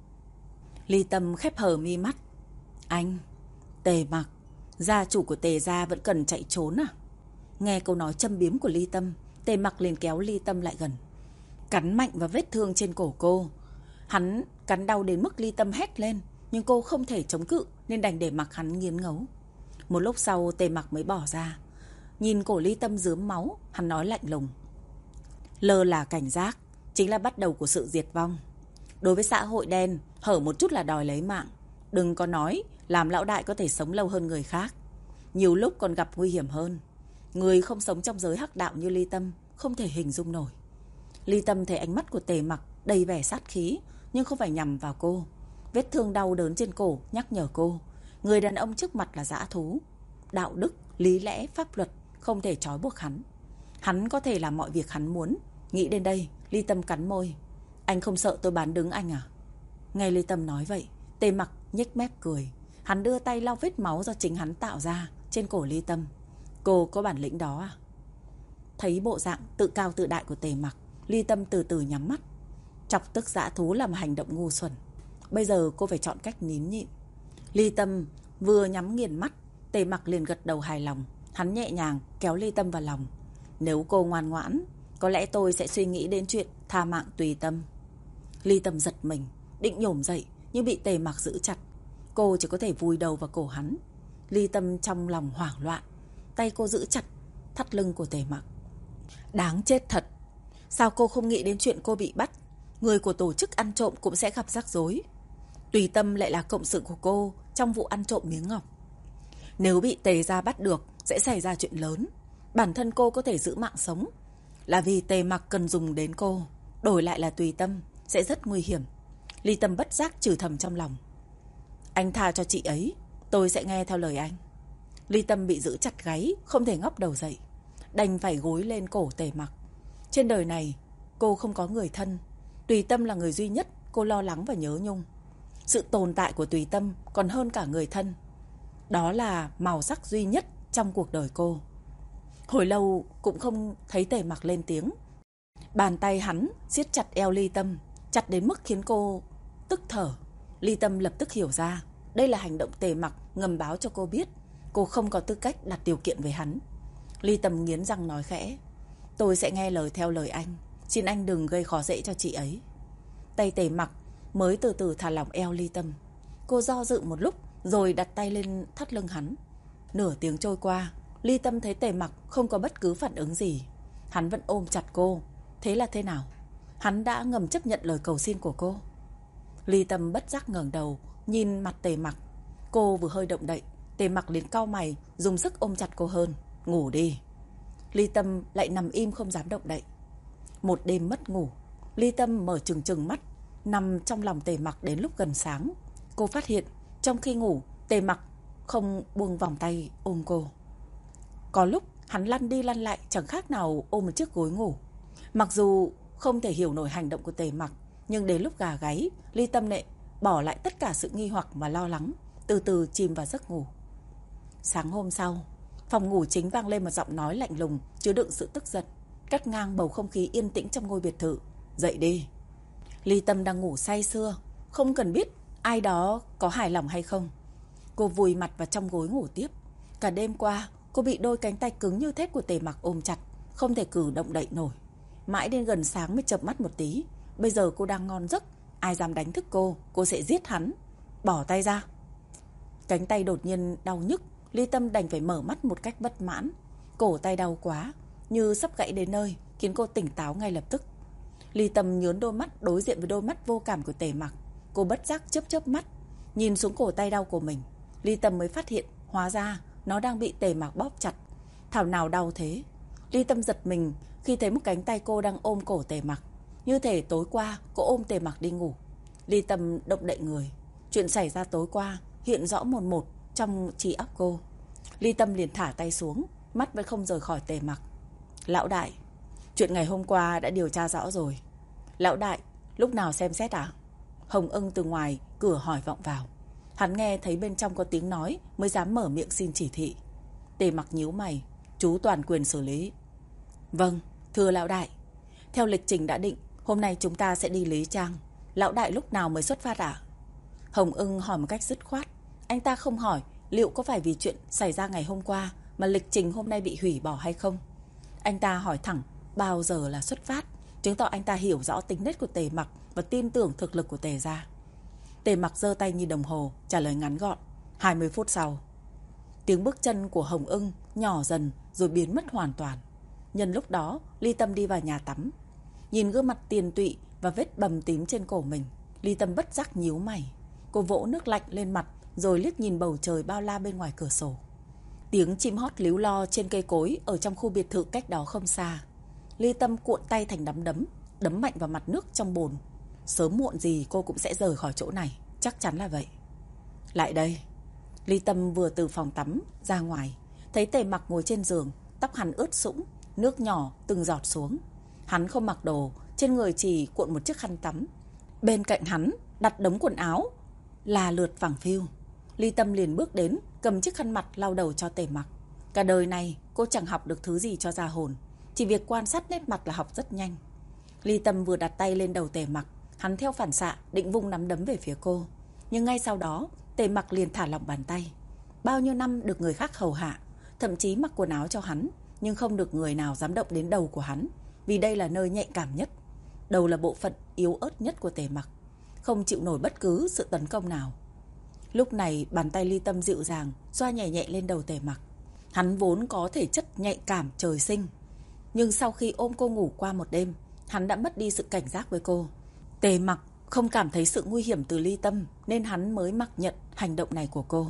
Ly Tâm khép hờ mi mắt. Anh, Tề Mặc, gia chủ của Tề gia vẫn cần chạy trốn à? Nghe câu nói châm biếm của Ly Tâm, Tề Mặc liền kéo Ly Tâm lại gần, cắn mạnh vào vết thương trên cổ cô. Hắn cắn đau đến mức Ly Tâm hét lên, nhưng cô không thể chống cự nên đành để mặc hắn nghiến ngấu. Một lúc sau Tề Mặc mới bỏ ra. Nhìn cổ Ly Tâm rướm máu, hắn nói lạnh lùng. Lơ là cảnh giác chính là bắt đầu của sự diệt vong. Đối với xã hội đen, hở một chút là đòi lấy mạng. Đừng có nói làm lão đại có thể sống lâu hơn người khác, nhiều lúc còn gặp nguy hiểm hơn. Người không sống trong giới hắc đạo như Ly Tâm không thể hình dung nổi. Ly Tâm thấy ánh mắt của Tề Mặc đầy vẻ sát khí, nhưng không phải nhằm vào cô. Vết thương đau đớn trên cổ nhắc nhở cô, người đàn ông trước mặt là dã thú. Đạo đức, lý lẽ, pháp luật không thể trói buộc hắn. Hắn có thể làm mọi việc hắn muốn. Nghĩ đến đây, Ly Tâm cắn môi. Anh không sợ tôi bán đứng anh à? Nghe Ly Tâm nói vậy, Tề Mặc nhếch mép cười. Hắn đưa tay lau vết máu do chính hắn tạo ra trên cổ Ly Tâm. Cô có bản lĩnh đó à? Thấy bộ dạng tự cao tự đại của Tề Mặc, Ly Tâm từ từ nhắm mắt. Chọc tức dã thú là một hành động ngu xuẩn. Bây giờ cô phải chọn cách nín nhịn. Ly Tâm vừa nhắm nghiền mắt, Tề Mặc liền gật đầu hài lòng. Hắn nhẹ nhàng kéo Ly Tâm vào lòng. Nếu cô ngoan ngoãn, có lẽ tôi sẽ suy nghĩ đến chuyện tha mạng tùy tâm. Ly Tâm giật mình, định nhổm dậy nhưng bị Tề Mặc giữ chặt. Cô chỉ có thể vùi đầu vào cổ hắn. Ly Tâm trong lòng hoảng loạn, tay cô giữ chặt thắt lưng của Tề Mặc. Đáng chết thật. Sao cô không nghĩ đến chuyện cô bị bắt, người của tổ chức ăn trộm cũng sẽ gặp rắc rối. Tùy Tâm lại là cộng sự của cô trong vụ ăn trộm miếng ngọc. Nếu bị Tề gia bắt được sẽ xảy ra chuyện lớn. Bản thân cô có thể giữ mạng sống là vì Tề Mặc cần dùng đến cô, đổi lại là Tùy Tâm sẽ rất nguy hiểm. Ly Tâm bất giác chửi thầm trong lòng. Anh tha cho chị ấy, tôi sẽ nghe theo lời anh. Ly Tâm bị giữ chặt gáy, không thể ngóc đầu dậy, đành phải gối lên cổ Tề Mặc. Trên đời này cô không có người thân, Tùy Tâm là người duy nhất cô lo lắng và nhớ nhung. Sự tồn tại của Tùy Tâm còn hơn cả người thân. Đó là màu sắc duy nhất trong cuộc đời cô. Hồi lâu cũng không thấy Tề Mặc lên tiếng. Bàn tay hắn siết chặt eo Ly Tâm, chặt đến mức khiến cô tức thở. Ly Tâm lập tức hiểu ra, đây là hành động Tề Mặc ngầm báo cho cô biết cô không có tư cách đặt điều kiện với hắn. Ly Tâm nghiến răng nói khẽ, tôi sẽ nghe lời theo lời anh, xin anh đừng gây khó dễ cho chị ấy. Tay Tề Mặc mới từ từ thả lỏng eo Ly Tâm. Cô do dự một lúc rồi đặt tay lên thắt lưng hắn. Nửa tiếng trôi qua, Ly Tâm thấy Tề Mặc không có bất cứ phản ứng gì. Hắn vẫn ôm chặt cô. Thế là thế nào? Hắn đã ngầm chấp nhận lời cầu xin của cô. Ly Tâm bất giác ngẩng đầu nhìn mặt Tề Mặc. Cô vừa hơi động đậy, Tề Mặc liền cau mày, dùng sức ôm chặt cô hơn. Ngủ đi. Ly Tâm lại nằm im không dám động đậy. Một đêm mất ngủ, Ly Tâm mở trừng trừng mắt, nằm trong lòng Tề Mặc đến lúc gần sáng. Cô phát hiện trong khi ngủ, Tề Mặc không buông vòng tay ôm cô. Có lúc hắn lăn đi lăn lại chẳng khác nào ôm một chiếc gối ngủ. Mặc dù không thể hiểu nổi hành động của Tề Mặc, nhưng đến lúc gà gáy, Ly Tâm lại bỏ lại tất cả sự nghi hoặc và lo lắng, từ từ chìm vào giấc ngủ. Sáng hôm sau, phòng ngủ chính vang lên một giọng nói lạnh lùng chứa đựng sự tức giận, cắt ngang bầu không khí yên tĩnh trong ngôi biệt thự. Dậy đi. Ly Tâm đang ngủ say sưa, không cần biết ai đó có hài lòng hay không. Cô vùi mặt vào trong gối ngủ tiếp. Cả đêm qua cô bị đôi cánh tay cứng như thép của Tề Mặc ôm chặt, không thể cử động đậy nổi. Mãi đến gần sáng mới chợp mắt một tí. Bây giờ cô đang ngon giấc, ai dám đánh thức cô sẽ giết hắn. Bỏ tay ra. Cánh tay đột nhiên đau nhức, Ly Tâm đành phải mở mắt một cách bất mãn. Cổ tay đau quá, như sắp gãy đến nơi, khiến cô tỉnh táo ngay lập tức. Ly Tâm nhướng đôi mắt đối diện với đôi mắt vô cảm của Tề Mặc. Cô bất giác chớp mắt, nhìn xuống cổ tay đau của mình. Ly Tâm mới phát hiện, hóa ra nó đang bị Tề Mặc bóp chặt. Thảo nào đau thế. Ly Tâm giật mình khi thấy một cánh tay cô đang ôm cổ Tề Mặc. Như thể tối qua cô ôm Tề Mặc đi ngủ. Ly Tâm động đậy người. Chuyện xảy ra tối qua hiện rõ một một trong trí óc cô. Ly Tâm liền thả tay xuống, mắt vẫn không rời khỏi Tề Mặc. Lão đại, chuyện ngày hôm qua đã điều tra rõ rồi. Lão đại, lúc nào xem xét à? Hồng Ưng từ ngoài cửa hỏi vọng vào. Hắn nghe thấy bên trong có tiếng nói mới dám mở miệng xin chỉ thị. Tề Mặc nhíu mày. Chú toàn quyền xử lý. Vâng, thưa lão đại. Theo lịch trình đã định, hôm nay chúng ta sẽ đi Lý Trang. Lão đại lúc nào mới xuất phát à? Hồng Ưng hỏi một cách dứt khoát. Anh ta không hỏi liệu có phải vì chuyện xảy ra ngày hôm qua mà lịch trình hôm nay bị hủy bỏ hay không. Anh ta hỏi thẳng bao giờ là xuất phát, chứng tỏ anh ta hiểu rõ tính nết của Tề Mặc và tin tưởng thực lực của Tề gia. Tề Mặc giơ tay nhìn đồng hồ, trả lời ngắn gọn. 20 phút sau. Tiếng bước chân của Hồng Ưng nhỏ dần rồi biến mất hoàn toàn. Nhân lúc đó, Ly Tâm đi vào nhà tắm. Nhìn gương mặt tiền tụy và vết bầm tím trên cổ mình, Ly Tâm bất giác nhíu mày. Cô vỗ nước lạnh lên mặt rồi liếc nhìn bầu trời bao la bên ngoài cửa sổ. Tiếng chim hót líu lo trên cây cối ở trong khu biệt thự cách đó không xa. Ly Tâm cuộn tay thành nắm đấm, đấm mạnh vào mặt nước trong bồn. Sớm muộn gì cô cũng sẽ rời khỏi chỗ này, chắc chắn là vậy. Lại đây. Ly Tâm vừa từ phòng tắm ra ngoài, thấy Tề Mặc ngồi trên giường, tóc hắn ướt sũng, nước nhỏ từng giọt xuống. Hắn không mặc đồ, trên người chỉ cuộn một chiếc khăn tắm. Bên cạnh hắn đặt đống quần áo là lượt phẳng phiu. Ly Tâm liền bước đến, cầm chiếc khăn mặt lau đầu cho Tề Mặc. Cả đời này cô chẳng học được thứ gì cho ra hồn, chỉ việc quan sát nét mặt là học rất nhanh. Ly Tâm vừa đặt tay lên đầu Tề Mặc, hắn theo phản xạ định vung nắm đấm về phía cô, nhưng ngay sau đó Tề Mặc liền thả lỏng bàn tay. Bao nhiêu năm được người khác hầu hạ, thậm chí mặc quần áo cho hắn, nhưng không được người nào dám động đến đầu của hắn, vì đây là nơi nhạy cảm nhất. Đầu là bộ phận yếu ớt nhất của Tề Mặc, không chịu nổi bất cứ sự tấn công nào. Lúc này bàn tay Ly Tâm dịu dàng xoa nhẹ nhẹ lên đầu Tề Mặc. Hắn vốn có thể chất nhạy cảm trời sinh, nhưng sau khi ôm cô ngủ qua một đêm, hắn đã mất đi sự cảnh giác với cô. Tề Mặc không cảm thấy sự nguy hiểm từ Ly Tâm, nên hắn mới mặc nhận hành động này của cô.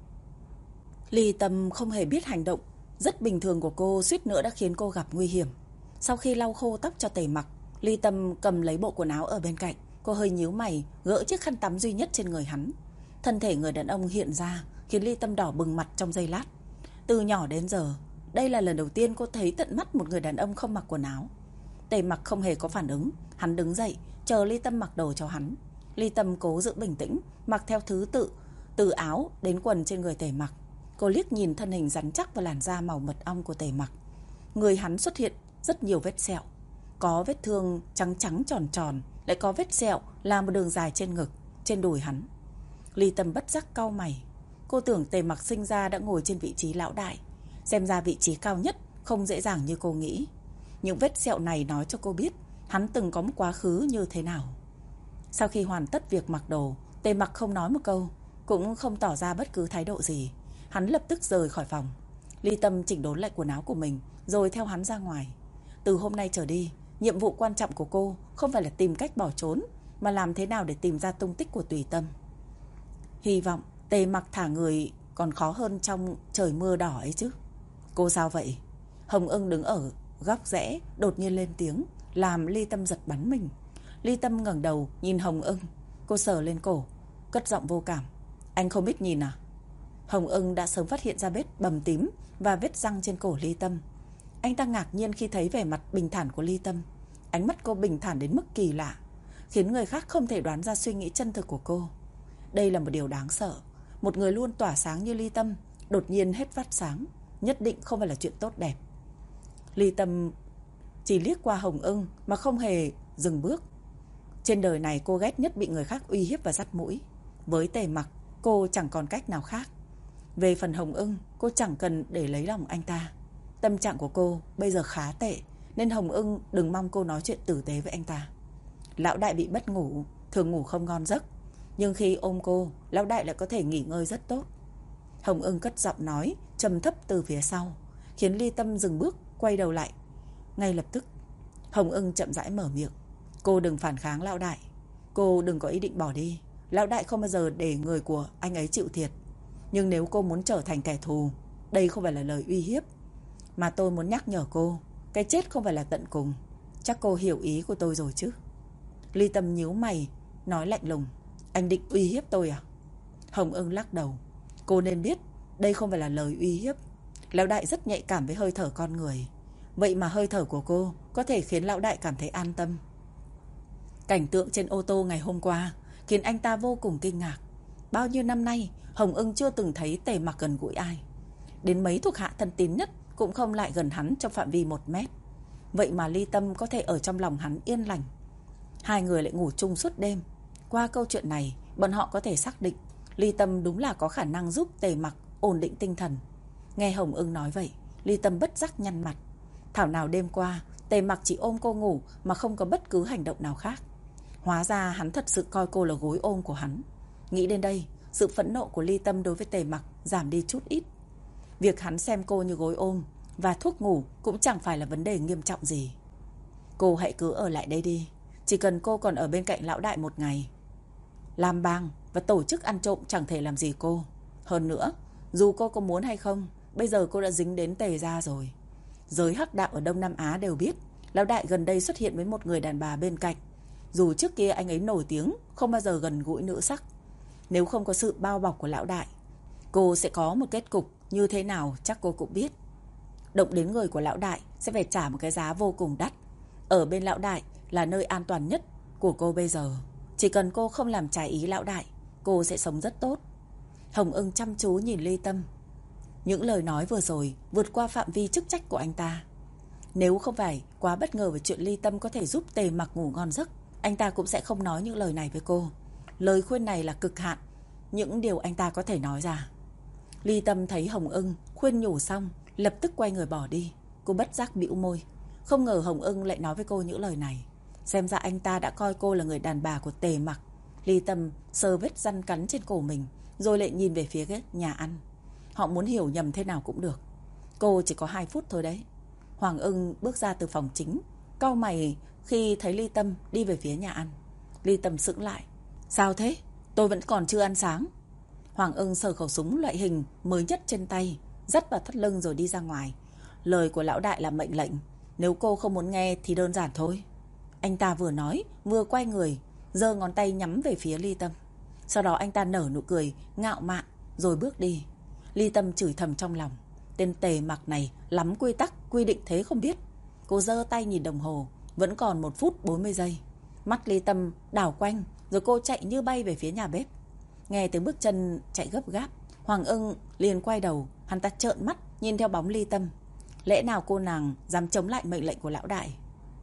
Ly Tâm không hề biết hành động rất bình thường của cô suýt nữa đã khiến cô gặp nguy hiểm. Sau khi lau khô tóc cho Tề Mặc, Ly Tâm cầm lấy bộ quần áo ở bên cạnh. Cô hơi nhíu mày, gỡ chiếc khăn tắm duy nhất trên người hắn. Thân thể người đàn ông hiện ra khiến Ly Tâm đỏ bừng mặt trong giây lát. Từ nhỏ đến giờ, đây là lần đầu tiên cô thấy tận mắt một người đàn ông không mặc quần áo. Tề Mặc không hề có phản ứng. Hắn đứng dậy chờ Ly Tâm mặc đồ cho hắn. Ly Tâm cố giữ bình tĩnh, mặc theo thứ tự, từ áo đến quần trên người Tề Mặc. Cô liếc nhìn thân hình rắn chắc và làn da màu mật ong của Tề Mặc. Người hắn xuất hiện rất nhiều vết sẹo. Có vết thương trắng trắng tròn tròn, lại có vết sẹo là một đường dài trên ngực, trên đùi hắn. Ly Tâm bất giác cau mày. Cô tưởng Tề Mặc sinh ra đã ngồi trên vị trí lão đại, xem ra vị trí cao nhất không dễ dàng như cô nghĩ. Những vết sẹo này nói cho cô biết hắn từng có một quá khứ như thế nào. Sau khi hoàn tất việc mặc đồ, Tề Mặc không nói một câu, cũng không tỏ ra bất cứ thái độ gì. Hắn lập tức rời khỏi phòng. Ly Tâm chỉnh đốn lại quần áo của mình rồi theo hắn ra ngoài. Từ hôm nay trở đi, nhiệm vụ quan trọng của cô không phải là tìm cách bỏ trốn, mà làm thế nào để tìm ra tung tích của Tùy Tâm. Hy vọng Tề Mặc thả người còn khó hơn trong trời mưa đỏ ấy chứ. Cô sao vậy? Hồng Ưng đứng ở góc rẽ đột nhiên lên tiếng, làm Ly Tâm giật bắn mình. Ly Tâm ngẩng đầu nhìn Hồng Ưng. Cô sờ lên cổ, cất giọng vô cảm. Anh không biết nhìn à? Hồng Ưng đã sớm phát hiện ra vết bầm tím và vết răng trên cổ Ly Tâm. Anh ta ngạc nhiên khi thấy vẻ mặt bình thản của Ly Tâm. Ánh mắt cô bình thản đến mức kỳ lạ, khiến người khác không thể đoán ra suy nghĩ chân thực của cô. Đây là một điều đáng sợ. Một người luôn tỏa sáng như Ly Tâm đột nhiên hết phát sáng, nhất định không phải là chuyện tốt đẹp. Ly Tâm chỉ liếc qua Hồng Ưng mà không hề dừng bước. Trên đời này cô ghét nhất bị người khác uy hiếp và dắt mũi. Với Tề Mặc, cô chẳng còn cách nào khác. Về phần Hồng Ưng, cô chẳng cần để lấy lòng anh ta. Tâm trạng của cô bây giờ khá tệ, nên Hồng Ưng đừng mong cô nói chuyện tử tế với anh ta. Lão đại bị mất ngủ, thường ngủ không ngon giấc, nhưng khi ôm cô, lão đại lại có thể nghỉ ngơi rất tốt. Hồng Ưng cất giọng nói trầm thấp từ phía sau, khiến Ly Tâm dừng bước, quay đầu lại. Ngay lập tức, Hồng Ưng chậm rãi mở miệng. Cô đừng phản kháng lão đại. Cô đừng có ý định bỏ đi. Lão đại không bao giờ để người của anh ấy chịu thiệt. Nhưng nếu cô muốn trở thành kẻ thù, đây không phải là lời uy hiếp, mà tôi muốn nhắc nhở cô, cái chết không phải là tận cùng. Chắc cô hiểu ý của tôi rồi chứ. Ly Tâm nhíu mày, nói lạnh lùng. Anh định uy hiếp tôi à? Hồng Ưng lắc đầu. Cô nên biết, đây không phải là lời uy hiếp. Lão đại rất nhạy cảm với hơi thở con người. Vậy mà hơi thở của cô có thể khiến lão đại cảm thấy an tâm. Cảnh tượng trên ô tô ngày hôm qua khiến anh ta vô cùng kinh ngạc. Bao nhiêu năm nay, Hồng Ưng chưa từng thấy Tề Mặc gần gũi ai. Đến mấy thuộc hạ thân tín nhất cũng không lại gần hắn trong phạm vi 1 mét. Vậy mà Ly Tâm có thể ở trong lòng hắn yên lành. Hai người lại ngủ chung suốt đêm. Qua câu chuyện này, bọn họ có thể xác định Ly Tâm đúng là có khả năng giúp Tề Mặc ổn định tinh thần. Nghe Hồng Ưng nói vậy, Ly Tâm bất giác nhăn mặt. Thảo nào đêm qua Tề Mặc chỉ ôm cô ngủ mà không có bất cứ hành động nào khác. Hóa ra hắn thật sự coi cô là gối ôm của hắn. Nghĩ đến đây, sự phẫn nộ của Ly Tâm đối với Tề Mặc giảm đi chút ít. Việc hắn xem cô như gối ôm và thuốc ngủ cũng chẳng phải là vấn đề nghiêm trọng gì. Cô hãy cứ ở lại đây đi. Chỉ cần cô còn ở bên cạnh lão đại 1 ngày, làm bang và tổ chức ăn trộm chẳng thể làm gì cô. Hơn nữa, dù cô có muốn hay không, bây giờ cô đã dính đến Tề gia rồi. Giới hắc đạo ở Đông Nam Á đều biết lão đại gần đây xuất hiện với một người đàn bà bên cạnh. Dù trước kia anh ấy nổi tiếng không bao giờ gần gũi nữ sắc, nếu không có sự bao bọc của lão đại, cô sẽ có một kết cục như thế nào chắc cô cũng biết. Động đến người của lão đại sẽ phải trả một cái giá vô cùng đắt. Ở bên lão đại là nơi an toàn nhất của cô bây giờ. Chỉ cần cô không làm trái ý lão đại, cô sẽ sống rất tốt. Hồng Ưng chăm chú nhìn Ly Tâm. Những lời nói vừa rồi vượt qua phạm vi chức trách của anh ta. Nếu không phải quá bất ngờ về chuyện Ly Tâm có thể giúp Tề Mặc ngủ ngon giấc, anh ta cũng sẽ không nói những lời này với cô. Lời khuyên này là cực hạn những điều anh ta có thể nói ra. Ly Tâm thấy Hồng Ưng khuyên nhủ xong, lập tức quay người bỏ đi. Cô bất giác bĩu môi. Không ngờ Hồng Ưng lại nói với cô những lời này. Xem ra anh ta đã coi cô là người đàn bà của Tề Mặc. Ly Tâm sờ vết răn cắn trên cổ mình, rồi lại nhìn về phía nhà ăn. Họ muốn hiểu nhầm thế nào cũng được. Cô chỉ có 2 phút thôi đấy. Hoàng Ưng bước ra từ phòng chính, cau mày khi thấy Ly Tâm đi về phía nhà ăn. Ly Tâm sững lại. Sao thế? Tôi vẫn còn chưa ăn sáng. Hoàng Ưng sờ khẩu súng loại hình mới nhất trên tay, dắt vào thắt lưng rồi đi ra ngoài. Lời của lão đại là mệnh lệnh, nếu cô không muốn nghe thì đơn giản thôi. Anh ta vừa nói vừa quay người, giơ ngón tay nhắm về phía Ly Tâm. Sau đó anh ta nở nụ cười ngạo mạn rồi bước đi. Ly Tâm chửi thầm trong lòng. Tên Tề Mặc này lắm quy tắc, quy định thế không biết. Cô giơ tay nhìn đồng hồ, vẫn còn 1 phút 40 giây. Mắt Ly Tâm đảo quanh, rồi cô chạy như bay về phía nhà bếp. Nghe tiếng bước chân chạy gấp gáp, Hoàng Ưng liền quay đầu. Hắn ta trợn mắt nhìn theo bóng Ly Tâm. Lẽ nào cô nàng dám chống lại mệnh lệnh của lão đại?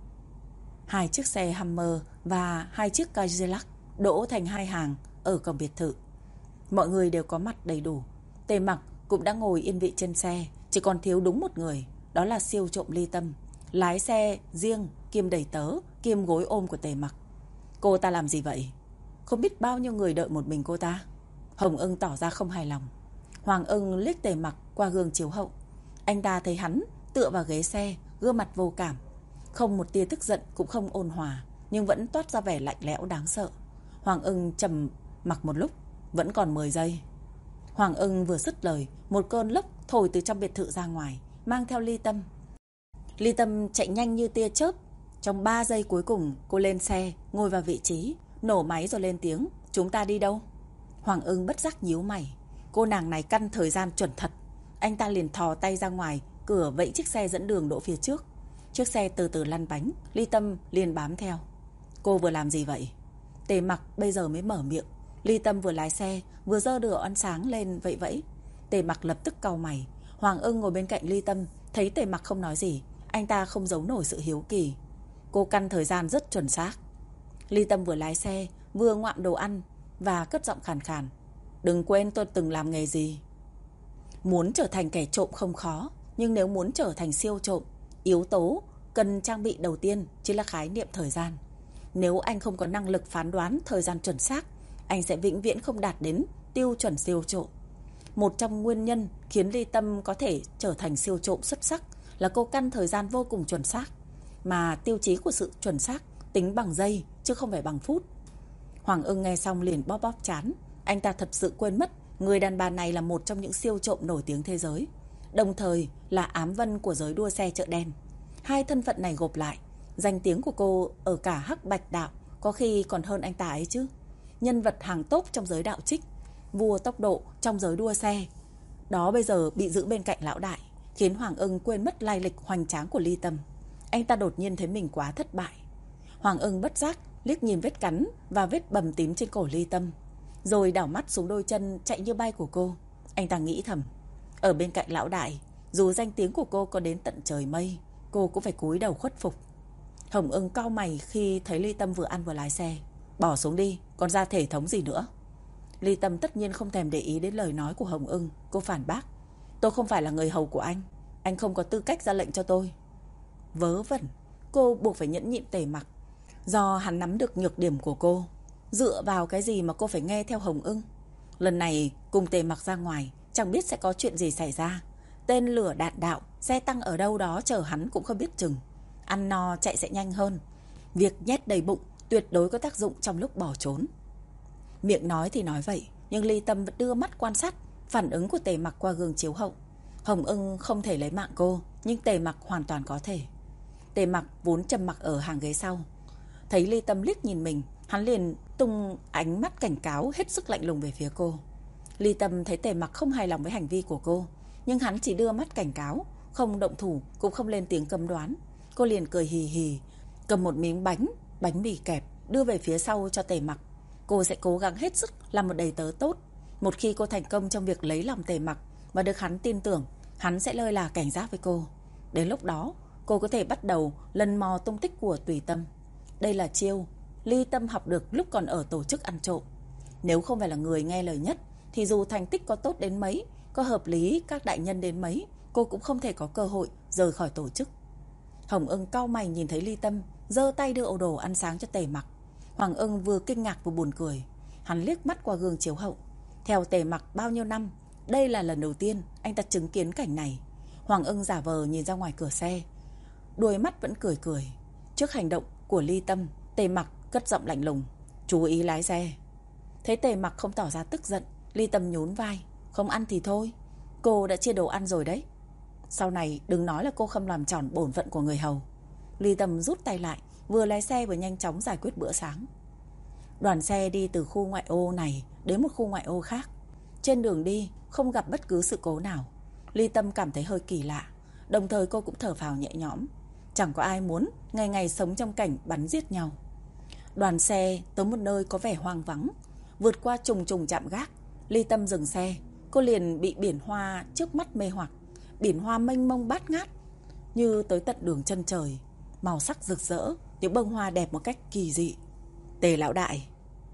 2 chiếc xe Hummer và 2 chiếc Cadillac đỗ thành 2 hàng ở cổng biệt thự. Mọi người đều có mặt đầy đủ. Tề Mặc cũng đã ngồi yên vị trên xe, chỉ còn thiếu đúng một người, đó là siêu trộm Ly Tâm, lái xe riêng kiêm đầy tớ kiêm gối ôm của Tề Mặc. Cô ta làm gì vậy? Không biết bao nhiêu người đợi một mình cô ta. Hồng Ưng tỏ ra không hài lòng. Hoàng Ưng liếc Tề Mặc qua gương chiếu hậu. Anh ta thấy hắn tựa vào ghế xe, gương mặt vô cảm, không một tia tức giận cũng không ôn hòa, nhưng vẫn toát ra vẻ lạnh lẽo đáng sợ. Hoàng Ưng trầm mặc một lúc. Vẫn còn 10 giây. Hoàng Ưng vừa dứt lời, một cơn lốc thổi từ trong biệt thự ra ngoài, mang theo Ly Tâm. Ly Tâm chạy nhanh như tia chớp. Trong 3 giây cuối cùng, cô lên xe, ngồi vào vị trí, nổ máy rồi lên tiếng. Chúng ta đi đâu? Hoàng Ưng bất giác nhíu mày. Cô nàng này căn thời gian chuẩn thật. Anh ta liền thò tay ra ngoài cửa vẫy chiếc xe dẫn đường đỗ phía trước. Chiếc xe từ từ lăn bánh, Ly Tâm liền bám theo. Cô vừa làm gì vậy? Tề Mặc bây giờ mới mở miệng. Ly Tâm vừa lái xe vừa giơ đũa ăn sáng lên vậy vẫy. Tề Mặc lập tức cau mày. Hoàng Ưng ngồi bên cạnh Ly Tâm, thấy Tề Mặc không nói gì, anh ta không giấu nổi sự hiếu kỳ. Cô căn thời gian rất chuẩn xác. Ly Tâm vừa lái xe vừa ngoạm đồ ăn và cất giọng khàn khàn. Đừng quên tôi từng làm nghề gì. Muốn trở thành kẻ trộm không khó, nhưng nếu muốn trở thành siêu trộm, yếu tố cần trang bị đầu tiên chính là khái niệm thời gian. Nếu anh không có năng lực phán đoán thời gian chuẩn xác, anh sẽ vĩnh viễn không đạt đến tiêu chuẩn siêu trộm. Một trong nguyên nhân khiến Ly Tâm có thể trở thành siêu trộm xuất sắc là cô căn thời gian vô cùng chuẩn xác, mà tiêu chí của sự chuẩn xác tính bằng giây chứ không phải bằng phút. Hoàng Ưng nghe xong liền bóp bóp trán. Anh ta thật sự quên mất người đàn bà này là một trong những siêu trộm nổi tiếng thế giới, đồng thời là ám vân của giới đua xe chợ đen. Hai thân phận này gộp lại, danh tiếng của cô ở cả Hắc Bạch đạo có khi còn hơn anh ta ấy chứ. Nhân vật hàng top trong giới đạo trích, vua tốc độ trong giới đua xe, đó bây giờ bị giữ bên cạnh lão đại, khiến Hoàng Ưng quên mất lai lịch hoành tráng của Ly Tâm. Anh ta đột nhiên thấy mình quá thất bại. Hoàng Ưng bất giác liếc nhìn vết cắn và vết bầm tím trên cổ Ly Tâm, rồi đảo mắt xuống đôi chân chạy như bay của cô. Anh ta nghĩ thầm, ở bên cạnh lão đại, dù danh tiếng của cô có đến tận trời mây, cô cũng phải cúi đầu khuất phục. Hồng Ưng cau mày khi thấy Ly Tâm vừa ăn vừa lái xe. Bỏ xuống đi, còn ra thể thống gì nữa. Ly Tâm tất nhiên không thèm để ý đến lời nói của Hồng Ưng. Cô phản bác, tôi không phải là người hầu của anh không có tư cách ra lệnh cho tôi. Vớ vẩn, cô buộc phải nhẫn nhịn Tề Mặc, do hắn nắm được nhược điểm của cô. Dựa vào cái gì mà cô phải nghe theo Hồng Ưng? Lần này cùng Tề Mặc ra ngoài, chẳng biết sẽ có chuyện gì xảy ra. Tên lửa đạn đạo, xe tăng ở đâu đó chờ hắn cũng không biết chừng. Ăn no chạy sẽ nhanh hơn. Việc nhét đầy bụng tuyệt đối có tác dụng trong lúc bỏ trốn. Miệng nói thì nói vậy, nhưng Ly Tâm vẫn đưa mắt quan sát phản ứng của Tề Mặc qua gương chiếu hậu. Hồng Ưng không thể lấy mạng cô, nhưng Tề Mặc hoàn toàn có thể. Tề Mặc vốn trầm mặc ở hàng ghế sau, thấy Ly Tâm liếc nhìn mình, hắn liền tung ánh mắt cảnh cáo hết sức lạnh lùng về phía cô. Ly Tâm thấy Tề Mặc không hài lòng với hành vi của cô, nhưng hắn chỉ đưa mắt cảnh cáo, không động thủ, cũng không lên tiếng cấm đoán. Cô liền cười hì hì, cầm một miếng bánh mì kẹp đưa về phía sau cho Tề Mặc. Cô sẽ cố gắng hết sức làm một đầy tớ tốt. Một khi cô thành công trong việc lấy lòng Tề Mặc và được hắn tin tưởng, hắn sẽ lơi là cảnh giác với cô. Đến lúc đó, cô có thể bắt đầu lần mò tung tích của Tùy Tâm. Đây là chiêu Ly Tâm học được lúc còn ở tổ chức ăn trộm. Nếu không phải là người nghe lời nhất, thì dù thành tích có tốt đến mấy, có hợp lý các đại nhân đến mấy, cô cũng không thể có cơ hội rời khỏi tổ chức. Hồng Ưng cau mày nhìn thấy Ly Tâm giơ tay đưa đồ ăn sáng cho Tề Mặc. Hoàng Ưng vừa kinh ngạc vừa buồn cười. Hắn liếc mắt qua gương chiếu hậu. Theo Tề Mặc bao nhiêu năm, đây là lần đầu tiên anh ta chứng kiến cảnh này. Hoàng Ưng giả vờ nhìn ra ngoài cửa xe, đuôi mắt vẫn cười cười. Trước hành động của Ly Tâm, Tề Mặc cất giọng lạnh lùng, chú ý lái xe. Thấy Tề Mặc không tỏ ra tức giận, Ly Tâm nhún vai, không ăn thì thôi, cô đã chia đồ ăn rồi đấy. Sau này đừng nói là cô không làm tròn bổn phận của người hầu. Ly Tâm rút tay lại, vừa lái xe vừa nhanh chóng giải quyết bữa sáng. Đoàn xe đi từ khu ngoại ô này đến một khu ngoại ô khác. Trên đường đi không gặp bất cứ sự cố nào. Ly Tâm cảm thấy hơi kỳ lạ, đồng thời cô cũng thở phào nhẹ nhõm. Chẳng có ai muốn ngày ngày sống trong cảnh bắn giết nhau. Đoàn xe tới một nơi có vẻ hoang vắng. Vượt qua trùng trùng trạm gác, Ly Tâm dừng xe. Cô liền bị biển hoa trước mắt mê hoặc. Biển hoa mênh mông bát ngát như tới tận đường chân trời, màu sắc rực rỡ, những bông hoa đẹp một cách kỳ dị. Tề lão đại.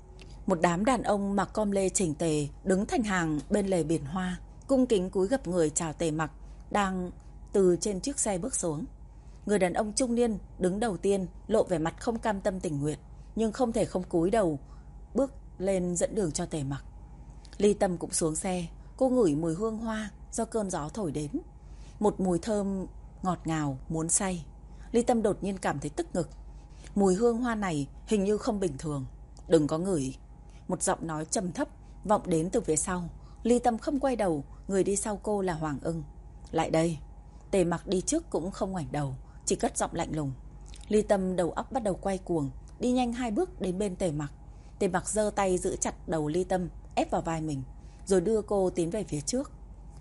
Một đám đàn ông mặc com lê chỉnh tề đứng thành hàng bên lề biển hoa, cung kính cúi gập người chào Tề Mặc đang từ trên chiếc xe bước xuống. Người đàn ông trung niên đứng đầu tiên lộ vẻ mặt không cam tâm tình nguyện, nhưng không thể không cúi đầu bước lên dẫn đường cho Tề Mặc. Ly Tâm cũng xuống xe. Cô ngửi mùi hương hoa do cơn gió thổi đến, một mùi thơm ngọt ngào muốn say. Ly Tâm đột nhiên cảm thấy tức ngực. Mùi hương hoa này hình như không bình thường. Đừng có ngửi. Một giọng nói trầm thấp vọng đến từ phía sau. Ly Tâm không quay đầu. Người đi sau cô là Hoàng Ưng. Lại đây. Tề Mặc đi trước cũng không ngoảnh đầu, chỉ cất giọng lạnh lùng. Ly Tâm đầu óc bắt đầu quay cuồng, đi nhanh 2 bước đến bên Tề Mặc. Tề Mặc giơ tay giữ chặt đầu Ly Tâm, ép vào vai mình, rồi đưa cô tiến về phía trước.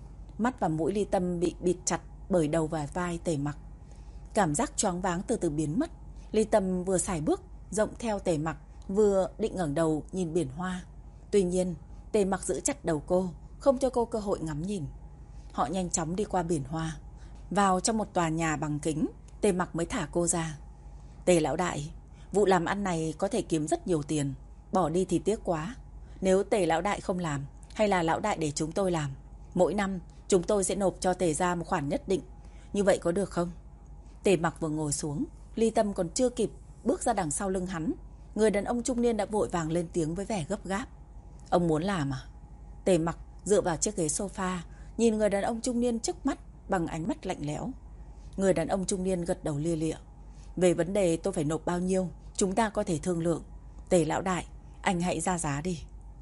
Mắt và mũi Ly Tâm bị bịt chặt bởi đầu và vai Tề Mặc. Cảm giác choáng váng từ từ biến mất. Ly Tâm vừa sải bước rộng theo Tề Mặc, vừa định ngẩng đầu nhìn biển hoa. Tuy nhiên Tề Mặc giữ chặt đầu cô, không cho cô cơ hội ngắm nhìn. Họ nhanh chóng đi qua biển hoa, vào trong một tòa nhà bằng kính. Tề Mặc mới thả cô ra. Tề lão đại, vụ làm ăn này có thể kiếm rất nhiều tiền, bỏ đi thì tiếc quá. Nếu Tề lão đại không làm, hay là lão đại để chúng tôi làm, mỗi năm Chúng tôi sẽ nộp cho Tề gia một khoản nhất định. Như vậy có được không? Tề Mặc vừa ngồi xuống, Ly Tâm còn chưa kịp bước ra đằng sau lưng hắn, người đàn ông trung niên đã vội vàng lên tiếng với vẻ gấp gáp. Ông muốn làm à? Tề Mặc dựa vào chiếc ghế sofa, nhìn người đàn ông trung niên trước mắt bằng ánh mắt lạnh lẽo. Người đàn ông trung niên gật đầu lia lịa. Về vấn đề tôi phải nộp bao nhiêu, chúng ta có thể thương lượng. Tề lão đại, anh hãy ra giá đi.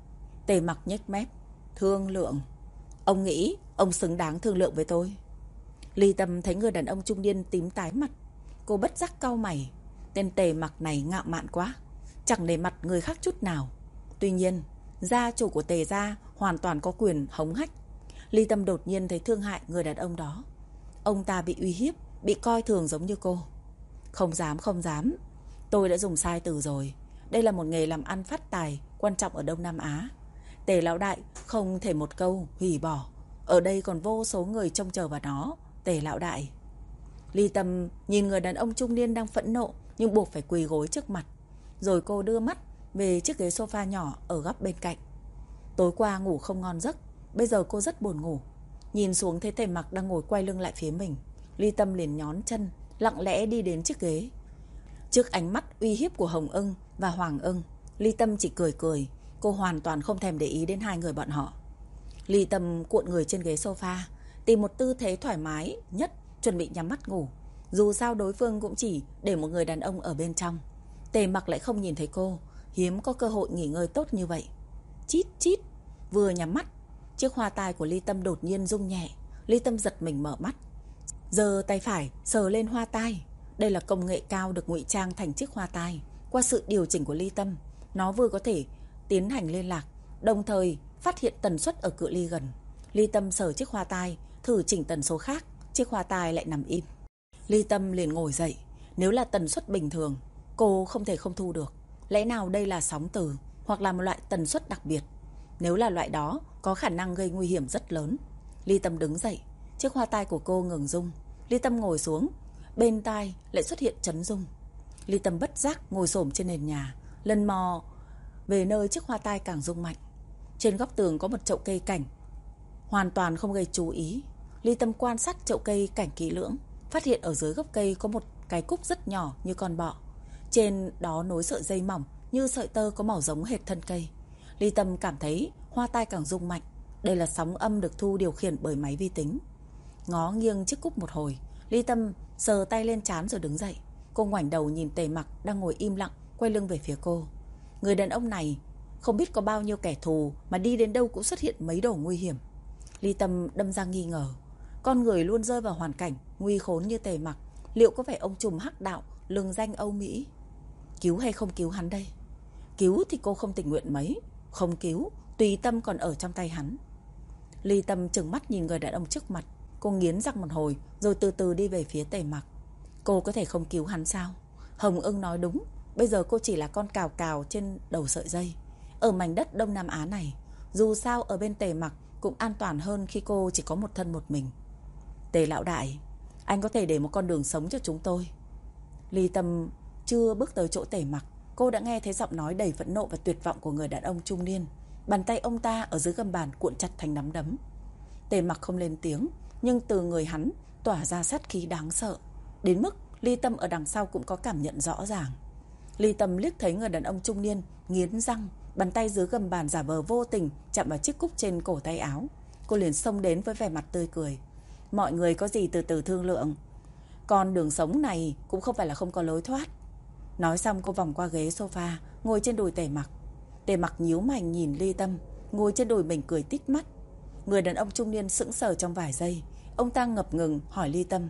Tề Mặc nhếch mép. Thương lượng? Ông nghĩ ông xứng đáng thương lượng với tôi? Ly Tâm thấy người đàn ông trung niên tím tái mặt, cô bất giác cau mày. Tên Tề Mặc này ngạo mạn quá, chẳng nể mặt người khác chút nào. Tuy nhiên, gia chủ của Tề gia hoàn toàn có quyền hống hách. Ly Tâm đột nhiên thấy thương hại người đàn ông đó. Ông ta bị uy hiếp, bị coi thường giống như cô. Không dám, không dám. Tôi đã dùng sai từ rồi. Đây là một nghề làm ăn phát tài quan trọng ở Đông Nam Á. Tề lão đại không thể một câu hủy bỏ. Ở đây còn vô số người trông chờ vào nó. Tề lão đại. Ly Tâm nhìn người đàn ông trung niên đang phẫn nộ nhưng buộc phải quỳ gối trước mặt. Rồi cô đưa mắt về chiếc ghế sofa nhỏ ở góc bên cạnh. Tối qua ngủ không ngon giấc, bây giờ cô rất buồn ngủ. Nhìn xuống thấy Tề Mặc đang ngồi quay lưng lại phía mình, Ly Tâm liền nhón chân lặng lẽ đi đến chiếc ghế. Trước ánh mắt uy hiếp của Hồng Ưng và Hoàng Ưng, Ly Tâm chỉ cười cười. Cô hoàn toàn không thèm để ý đến hai người bọn họ. Ly Tâm cuộn người trên ghế sofa, tìm một tư thế thoải mái nhất, chuẩn bị nhắm mắt ngủ. Dù sao đối phương cũng chỉ để một người đàn ông ở bên trong. Tề Mặc lại không nhìn thấy cô, hiếm có cơ hội nghỉ ngơi tốt như vậy. Chít chít. Vừa nhắm mắt, chiếc hoa tai của Ly Tâm đột nhiên rung nhẹ. Ly Tâm giật mình mở mắt, giơ tay phải sờ lên hoa tai. Đây là công nghệ cao được ngụy trang thành chiếc hoa tai. Qua sự điều chỉnh của Ly Tâm, nó vừa có thể tiến hành liên lạc, đồng thời phát hiện tần suất ở cự ly gần. Ly Tâm sờ chiếc hoa tai, thử chỉnh tần số khác, chiếc hoa tai lại nằm im. Ly Tâm liền ngồi dậy. Nếu là tần suất bình thường, cô không thể không thu được. Lẽ nào đây là sóng từ hoặc là một loại tần suất đặc biệt? Nếu là loại đó, có khả năng gây nguy hiểm rất lớn. Ly Tâm đứng dậy, chiếc hoa tai của cô ngừng rung. Ly Tâm ngồi xuống, bên tai lại xuất hiện chấn rung. Ly Tâm bất giác ngồi xổm trên nền nhà, lần mò về nơi chiếc hoa tai càng rung mạnh. Trên góc tường có một chậu cây cảnh, hoàn toàn không gây chú ý. Ly Tâm quan sát chậu cây cảnh kỹ lưỡng, phát hiện ở dưới gốc cây có một cái cúc rất nhỏ như con bọ. Trên đó nối sợi dây mỏng như sợi tơ có màu giống hệt thân cây. Ly Tâm cảm thấy hoa tai càng rung mạnh. Đây là sóng âm được thu điều khiển bởi máy vi tính. Ngó nghiêng chiếc cúc một hồi, Ly Tâm sờ tay lên trán rồi đứng dậy. Cô ngoảnh đầu nhìn Tề Mặc đang ngồi im lặng, quay lưng về phía cô. Người đàn ông này không biết có bao nhiêu kẻ thù, mà đi đến đâu cũng xuất hiện mấy đồ nguy hiểm. Ly Tâm đâm ra nghi ngờ, con người luôn rơi vào hoàn cảnh nguy khốn như Tề Mặc, liệu có phải ông trùm hắc đạo lừng danh Âu Mỹ? Cứu hay không cứu hắn đây? Cứu thì cô không tình nguyện mấy, không cứu, tùy tâm còn ở trong tay hắn. Ly Tâm trừng mắt nhìn người đàn ông trước mặt. Cô nghiến răng một hồi rồi từ từ đi về phía Tề Mặc. Cô có thể không cứu hắn sao? Hồng Ưng nói đúng, bây giờ cô chỉ là con cào cào trên đầu sợi dây. Ở mảnh đất Đông Nam Á này, dù sao ở bên Tề Mặc cũng an toàn hơn khi cô chỉ có một thân một mình. Tề lão đại, anh có thể để một con đường sống cho chúng tôi. Ly Tâm chưa bước tới chỗ Tề Mặc, cô đã nghe thấy giọng nói đầy phẫn nộ và tuyệt vọng của người đàn ông trung niên. Bàn tay ông ta ở dưới gầm bàn cuộn chặt thành nắm đấm. Tề Mặc không lên tiếng, nhưng từ người hắn tỏa ra sát khí đáng sợ, đến mức Ly Tâm ở đằng sau cũng có cảm nhận rõ ràng. Ly Tâm liếc thấy người đàn ông trung niên nghiến răng, bàn tay dưới gầm bàn giả vờ vô tình chạm vào chiếc cúc trên cổ tay áo. Cô liền xông đến với vẻ mặt tươi cười. Mọi người có gì từ từ thương lượng, con đường sống này cũng không phải là không có lối thoát. Nói xong cô vòng qua ghế sofa, ngồi trên đùi Tề Mặc. Tề Mặc nhíu mày nhìn Ly Tâm ngồi trên đùi mình cười tít mắt. Người đàn ông trung niên sững sờ trong vài giây. Ông ta ngập ngừng hỏi Ly Tâm,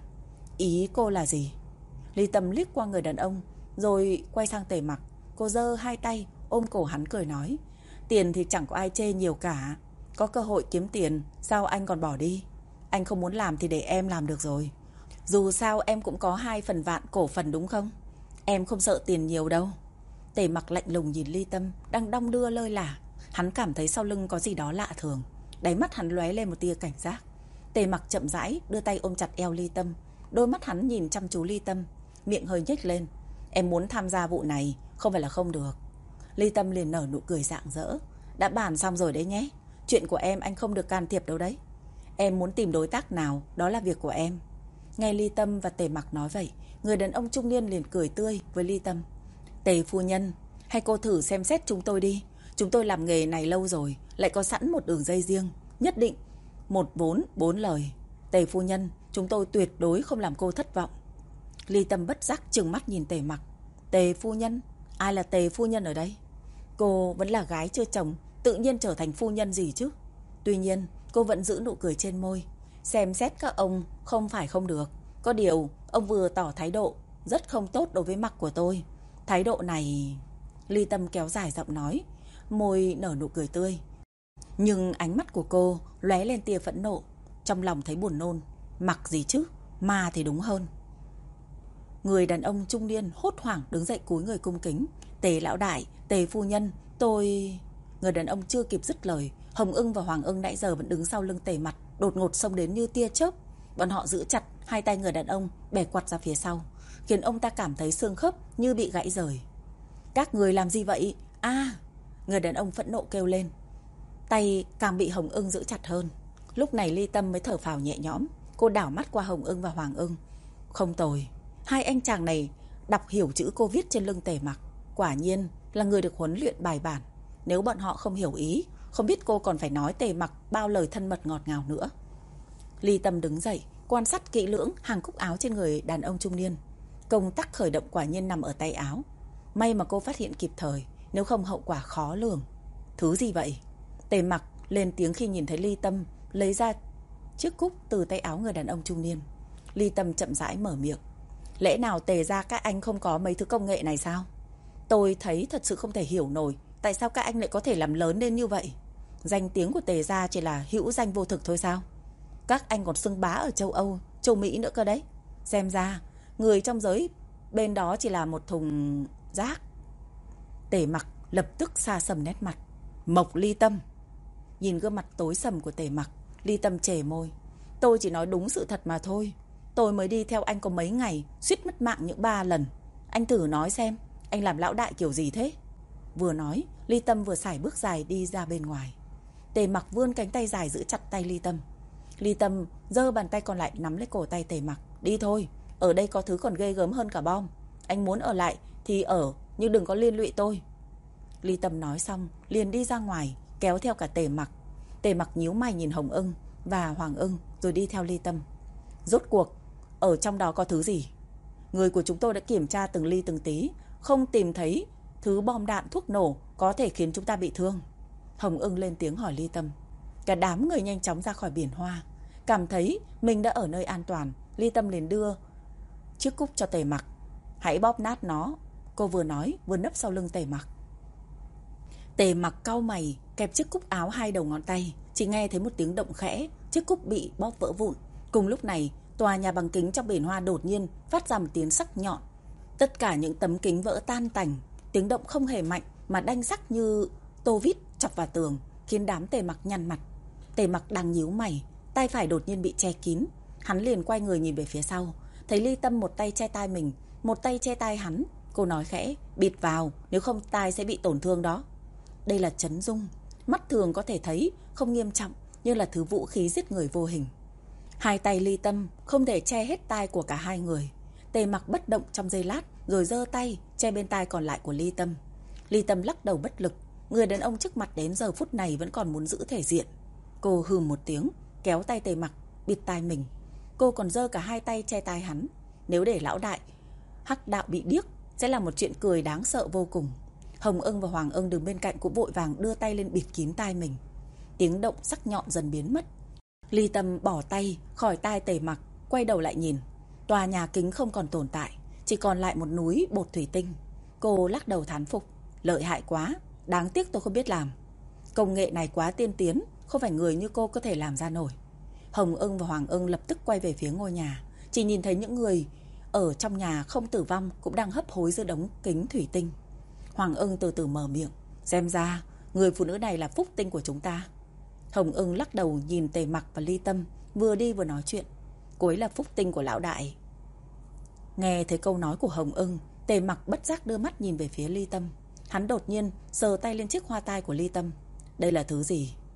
ý cô là gì? Ly Tâm liếc qua người đàn ông rồi quay sang Tề Mặc. Cô giơ hai tay ôm cổ hắn cười nói, tiền thì chẳng có ai chê nhiều cả. Có cơ hội kiếm tiền, sao anh còn bỏ đi? Anh không muốn làm thì để em làm được rồi. Dù sao em cũng có 2/10 cổ phần đúng không? Em không sợ tiền nhiều đâu. Tề Mặc lạnh lùng nhìn Ly Tâm đang đong đưa lơi lả. Hắn cảm thấy sau lưng có gì đó lạ thường. Đáy mắt hắn lóe lên một tia cảnh giác. Tề Mặc chậm rãi đưa tay ôm chặt eo Ly Tâm. Đôi mắt hắn nhìn chăm chú Ly Tâm, miệng hơi nhếch lên. Em muốn tham gia vụ này, không phải là không được. Ly Tâm liền nở nụ cười rạng rỡ. Đã bàn xong rồi đấy nhé. Chuyện của em anh không được can thiệp đâu đấy. Em muốn tìm đối tác nào, đó là việc của em. Nghe Ly Tâm và Tề Mặc nói vậy, người đàn ông trung niên liền cười tươi với Ly Tâm. Tề phu nhân, hay cô thử xem xét chúng tôi đi. Chúng tôi làm nghề này lâu rồi, lại có sẵn một đường dây riêng. Nhất định, một vốn, bốn lời. Tề phu nhân, chúng tôi tuyệt đối không làm cô thất vọng. Ly Tâm bất giác trừng mắt nhìn Tề Mặc. Tề phu nhân? Ai là Tề phu nhân ở đây? Cô vẫn là gái chưa chồng, tự nhiên trở thành phu nhân gì chứ? Tuy nhiên, cô vẫn giữ nụ cười trên môi. Xem xét các ông không phải không được. Có điều, ông vừa tỏ thái độ rất không tốt đối với Mặc của tôi. Thái độ này... Ly Tâm kéo dài giọng nói, môi nở nụ cười tươi. Nhưng ánh mắt của cô lóe lên tia phẫn nộ. Trong lòng thấy buồn nôn. Mặc gì chứ? Ma thì đúng hơn. Người đàn ông trung niên hốt hoảng đứng dậy cúi người cung kính. Tề lão đại, Tề phu nhân, tôi... Người đàn ông chưa kịp dứt lời, Hồng Ưng và Hoàng Ưng nãy giờ vẫn đứng sau lưng Tề Mặc, đột ngột xông đến như tia chớp. Bọn họ giữ chặt hai tay người đàn ông, bẻ quặt ra phía sau, khiến ông ta cảm thấy xương khớp như bị gãy rời. Các người làm gì vậy? Người đàn ông phẫn nộ kêu lên. Tay càng bị Hồng Ưng giữ chặt hơn. Lúc này Ly Tâm mới thở phào nhẹ nhõm. Cô đảo mắt qua Hồng Ưng và Hoàng Ưng. Không tồi, hai anh chàng này đọc hiểu chữ cô viết trên lưng Tề Mặc. Quả nhiên là người được huấn luyện bài bản. Nếu bọn họ không hiểu ý, không biết cô còn phải nói Tề Mặc bao lời thân mật ngọt ngào nữa. Ly Tâm đứng dậy, quan sát kỹ lưỡng hàng cúc áo trên người đàn ông trung niên. Công tắc khởi động quả nhiên nằm ở tay áo. May mà cô phát hiện kịp thời, nếu không hậu quả khó lường. Thứ gì vậy? Tề Mặc lên tiếng khi nhìn thấy Ly Tâm lấy ra chiếc cúc từ tay áo người đàn ông trung niên. Ly Tâm chậm rãi mở miệng. Lẽ nào Tề ra các anh không có mấy thứ công nghệ này sao? Tôi thấy thật sự không thể hiểu nổi tại sao các anh lại có thể làm lớn lên như vậy. Danh tiếng của Tề gia chỉ là hữu danh vô thực thôi sao? Các anh còn xưng bá ở châu Âu, châu Mỹ nữa cơ đấy. Xem ra người trong giới bên đó chỉ là một thùng rác. Tề Mặc lập tức xa sầm nét mặt. Mộc Ly Tâm. Nhìn gương mặt tối sầm của Tề Mặc, Ly Tâm chề môi. Tôi chỉ nói đúng sự thật mà thôi. Tôi mới đi theo anh có mấy ngày, suýt mất mạng những 3 lần. Anh thử nói xem, anh làm lão đại kiểu gì thế? Vừa nói, Ly Tâm vừa sải bước dài đi ra bên ngoài. Tề Mặc vươn cánh tay dài giữ chặt tay Ly Tâm. Ly Tâm giơ bàn tay còn lại nắm lấy cổ tay Tề Mặc. Đi thôi, ở đây có thứ còn ghê gớm hơn cả bom. Anh muốn ở lại thì ở, nhưng đừng có liên lụy tôi. Ly Tâm nói xong liền đi ra ngoài, kéo theo cả Tề Mặc. Tề Mặc nhíu mày nhìn Hồng Ưng và Hoàng Ưng rồi đi theo Ly Tâm. Rốt cuộc ở trong đó có thứ gì? Người của chúng tôi đã kiểm tra từng ly từng tí, không tìm thấy thứ bom đạn thuốc nổ có thể khiến chúng ta bị thương. Hồng Ưng lên tiếng hỏi Ly Tâm. Cả đám người nhanh chóng ra khỏi biển hoa. Cảm thấy mình đã ở nơi an toàn, Ly Tâm liền đưa chiếc cúc cho Tề Mặc. Hãy bóp nát nó, cô vừa nói vừa nấp sau lưng Tề Mặc. Tề Mặc cau mày, kẹp chiếc cúc áo hai đầu ngón tay. Chỉ nghe thấy một tiếng động khẽ, chiếc cúc bị bóp vỡ vụn. Cùng lúc này, tòa nhà bằng kính trong biển hoa đột nhiên phát ra một tiếng sắc nhọn. Tất cả những tấm kính vỡ tan tành. Tiếng động không hề mạnh mà đanh sắc như tô vít chọc vào tường, khiến đám Tề Mặc nhăn mặt. Tề Mặc đang nhíu mày, tay phải đột nhiên bị che kín. Hắn liền quay người nhìn về phía sau, thấy Ly Tâm một tay che tai mình, một tay che tai hắn. Cô nói khẽ, bịt vào, nếu không tai sẽ bị tổn thương đó. Đây là chấn dung, mắt thường có thể thấy, không nghiêm trọng, nhưng là thứ vũ khí giết người vô hình. Hai tay Ly Tâm không thể che hết tai của cả hai người. Tề Mặc bất động trong giây lát, rồi giơ tay che bên tai còn lại của Ly Tâm. Ly Tâm lắc đầu bất lực. Người đàn ông trước mặt đến giờ phút này vẫn còn muốn giữ thể diện. Cô hừ một tiếng, kéo tay Tề Mặc, bịt tai mình. Cô còn giơ cả hai tay che tai hắn. Nếu để lão đại hắc đạo bị điếc sẽ là một chuyện cười đáng sợ vô cùng. Hồng Ưng và Hoàng Ưng đứng bên cạnh cũng vội vàng đưa tay lên bịt kín tai mình. Tiếng động sắc nhọn dần biến mất. Ly Tâm bỏ tay khỏi tai Tề Mặc, quay đầu lại nhìn. Tòa nhà kính không còn tồn tại, chỉ còn lại một núi bột thủy tinh. Cô lắc đầu thán phục. Lợi hại quá, đáng tiếc tôi không biết làm. Công nghệ này quá tiên tiến, không phải người như cô có thể làm ra nổi. Hồng Ưng và Hoàng Ưng lập tức quay về phía ngôi nhà. Chỉ nhìn thấy những người ở trong nhà không tử vong cũng đang hấp hối giữa đống kính thủy tinh. Hoàng Ưng từ từ mở miệng. Xem ra người phụ nữ này là phúc tinh của chúng ta. Hồng Ưng lắc đầu nhìn Tề Mặc và Ly Tâm, vừa đi vừa nói chuyện. Cô ấy là phúc tinh của lão đại. Nghe thấy câu nói của Hồng Ưng, Tề Mặc bất giác đưa mắt nhìn về phía Ly Tâm. Hắn đột nhiên sờ tay lên chiếc hoa tai của Ly Tâm. Đây là thứ gì?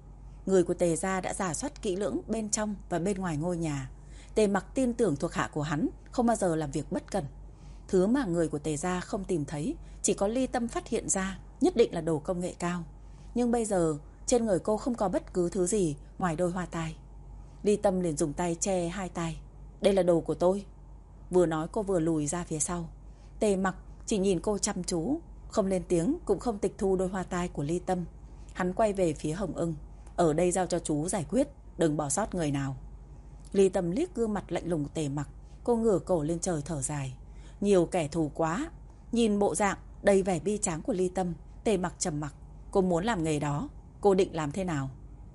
Người của Tề gia đã rà soát kỹ lưỡng bên trong và bên ngoài ngôi nhà. Tề Mặc tin tưởng thuộc hạ của hắn không bao giờ làm việc bất cẩn. Thứ mà người của Tề gia không tìm thấy, chỉ có Ly Tâm phát hiện ra, nhất định là đồ công nghệ cao. Nhưng bây giờ trên người cô không có bất cứ thứ gì ngoài đôi hoa tai. Ly Tâm liền dùng tay che hai tai. Đây là đồ của tôi. Vừa nói cô vừa lùi ra phía sau. Tề Mặc chỉ nhìn cô chăm chú, không lên tiếng, cũng không tịch thu đôi hoa tai của Ly Tâm. Hắn quay về phía Hồng Ưng. Ở đây giao cho chú giải quyết, đừng bỏ sót người nào. Ly Tâm liếc gương mặt lạnh lùng của Tề Mặc. Cô ngửa cổ lên trời thở dài. Nhiều kẻ thù quá. Nhìn bộ dạng đầy vẻ bi tráng của Ly Tâm, Tề Mặc trầm mặc. Cô muốn làm nghề đó, cô định làm thế nào?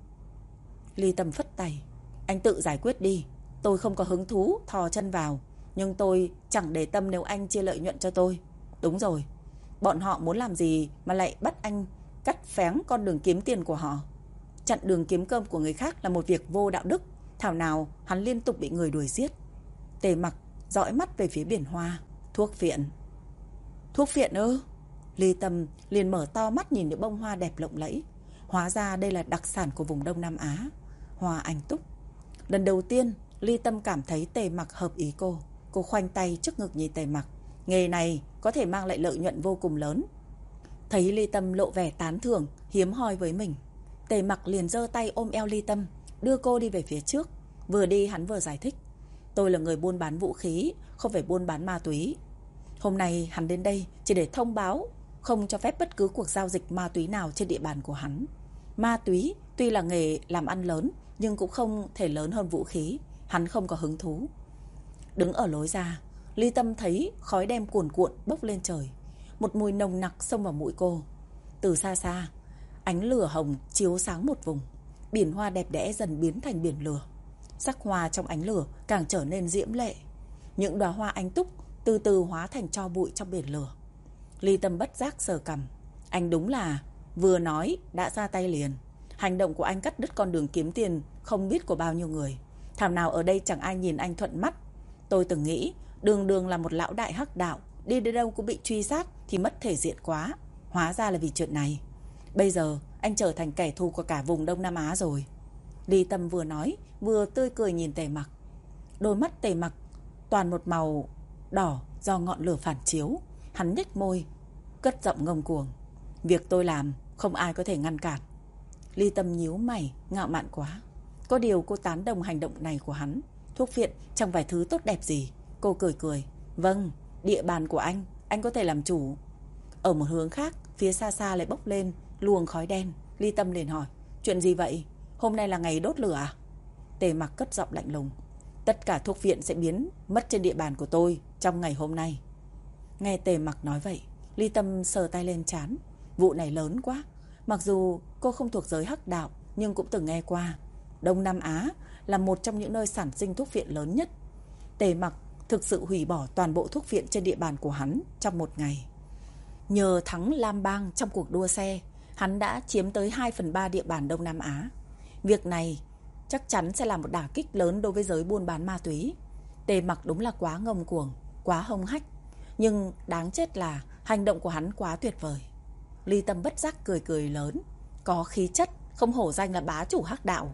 Ly Tâm phất tay. Anh tự giải quyết đi. Tôi không có hứng thú thò chân vào, nhưng tôi chẳng để tâm nếu anh chia lợi nhuận cho tôi. Đúng rồi, bọn họ muốn làm gì mà lại bắt anh cắt phén con đường kiếm tiền của họ? Chặn đường kiếm cơm của người khác là một việc vô đạo đức. Thảo nào hắn liên tục bị người đuổi giết. Tề Mặc dõi mắt về phía biển hoa. Thuốc viện. Thuốc viện ư? Ly Tâm liền mở to mắt nhìn những bông hoa đẹp lộng lẫy. Hóa ra đây là đặc sản của vùng Đông Nam Á, hoa anh túc. Lần đầu tiên Ly Tâm cảm thấy Tề Mặc hợp ý cô. Cô khoanh tay trước ngực nhìn Tề Mặc. Nghề này có thể mang lại lợi nhuận vô cùng lớn. Thấy Ly Tâm lộ vẻ tán thưởng hiếm hoi với mình, Tề Mặc liền giơ tay ôm eo Ly Tâm, đưa cô đi về phía trước. Vừa đi hắn vừa giải thích. Tôi là người buôn bán vũ khí, không phải buôn bán ma túy. Hôm nay hắn đến đây chỉ để thông báo không cho phép bất cứ cuộc giao dịch ma túy nào trên địa bàn của hắn. Ma túy tuy là nghề làm ăn lớn, nhưng cũng không thể lớn hơn vũ khí. Hắn không có hứng thú. Đứng ở lối ra, Ly Tâm thấy khói đen cuồn cuộn bốc lên trời. Một mùi nồng nặc xông vào mũi cô. Từ xa xa, ánh lửa hồng chiếu sáng một vùng. Biển hoa đẹp đẽ dần biến thành biển lửa. Sắc hoa trong ánh lửa càng trở nên diễm lệ. Những đóa hoa anh túc từ từ hóa thành tro bụi trong biển lửa. Ly Tâm bất giác sờ cằm. Anh đúng là vừa nói đã ra tay liền. Hành động của anh cắt đứt con đường kiếm tiền không biết của bao nhiêu người. Thảo nào ở đây chẳng ai nhìn anh thuận mắt. Tôi từng nghĩ đường đường là một lão đại hắc đạo, đi đến đâu cũng bị truy sát thì mất thể diện quá. Hóa ra là vì chuyện này. Bây giờ anh trở thành kẻ thù của cả vùng Đông Nam Á rồi. Ly Tâm vừa nói vừa tươi cười nhìn Tề Mặc. Đôi mắt Tề Mặc toàn một màu đỏ do ngọn lửa phản chiếu. Hắn nhếch môi, cất giọng ngông cuồng. Việc tôi làm không ai có thể ngăn cản. Ly Tâm nhíu mày, ngạo mạn quá. Có điều cô tán đồng hành động này của hắn. Thuốc viện chẳng phải thứ tốt đẹp gì. Cô cười cười. Vâng, địa bàn của anh có thể làm chủ. Ở một hướng khác, phía xa xa lại bốc lên luồng khói đen. Ly Tâm liền hỏi. Chuyện gì vậy? Hôm nay là ngày đốt lửa à? Tề Mặc cất giọng lạnh lùng. Tất cả thuốc viện sẽ biến mất trên địa bàn của tôi trong ngày hôm nay. Nghe Tề Mặc nói vậy, Ly Tâm sờ tay lên trán. Vụ này lớn quá. Mặc dù cô không thuộc giới hắc đạo, nhưng cũng từng nghe qua. Đông Nam Á là một trong những nơi sản sinh thuốc viện lớn nhất. Tề Mặc thực sự hủy bỏ toàn bộ thuốc viện trên địa bàn của hắn trong một ngày. Nhờ thắng Lam Bang trong cuộc đua xe, hắn đã chiếm tới 2/3 địa bàn Đông Nam Á. Việc này chắc chắn sẽ là một đả kích lớn đối với giới buôn bán ma túy. Tề Mặc đúng là quá ngông cuồng, quá hông hách. Nhưng đáng chết là hành động của hắn quá tuyệt vời. Ly Tâm bất giác cười cười lớn. Có khí chất, không hổ danh là bá chủ hắc đạo.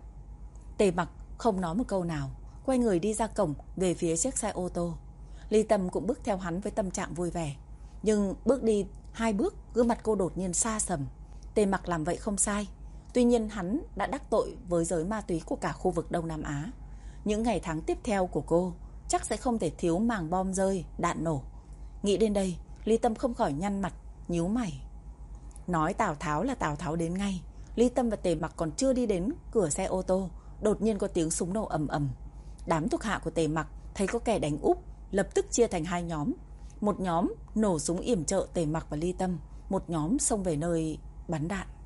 Tề Mặc không nói một câu nào, quay người đi ra cổng về phía chiếc xe ô tô. Ly Tâm cũng bước theo hắn với tâm trạng vui vẻ. Nhưng bước đi 2 bước, gương mặt cô đột nhiên xa sầm. Tề Mặc làm vậy không sai. Tuy nhiên hắn đã đắc tội với giới ma túy của cả khu vực Đông Nam Á. Những ngày tháng tiếp theo của cô chắc sẽ không thể thiếu màng bom rơi, đạn nổ. Nghĩ đến đây, Ly Tâm không khỏi nhăn mặt, nhíu mày. Nói Tào Tháo là Tào Tháo đến ngay. Ly Tâm và Tề Mặc còn chưa đi đến cửa xe ô tô, đột nhiên có tiếng súng nổ ầm ầm. Đám thuộc hạ của Tề Mặc thấy có kẻ đánh úp, lập tức chia thành 2 nhóm. Một nhóm nổ súng yểm trợ Tề Mặc và Ly Tâm, một nhóm xông về nơi bắn đạn.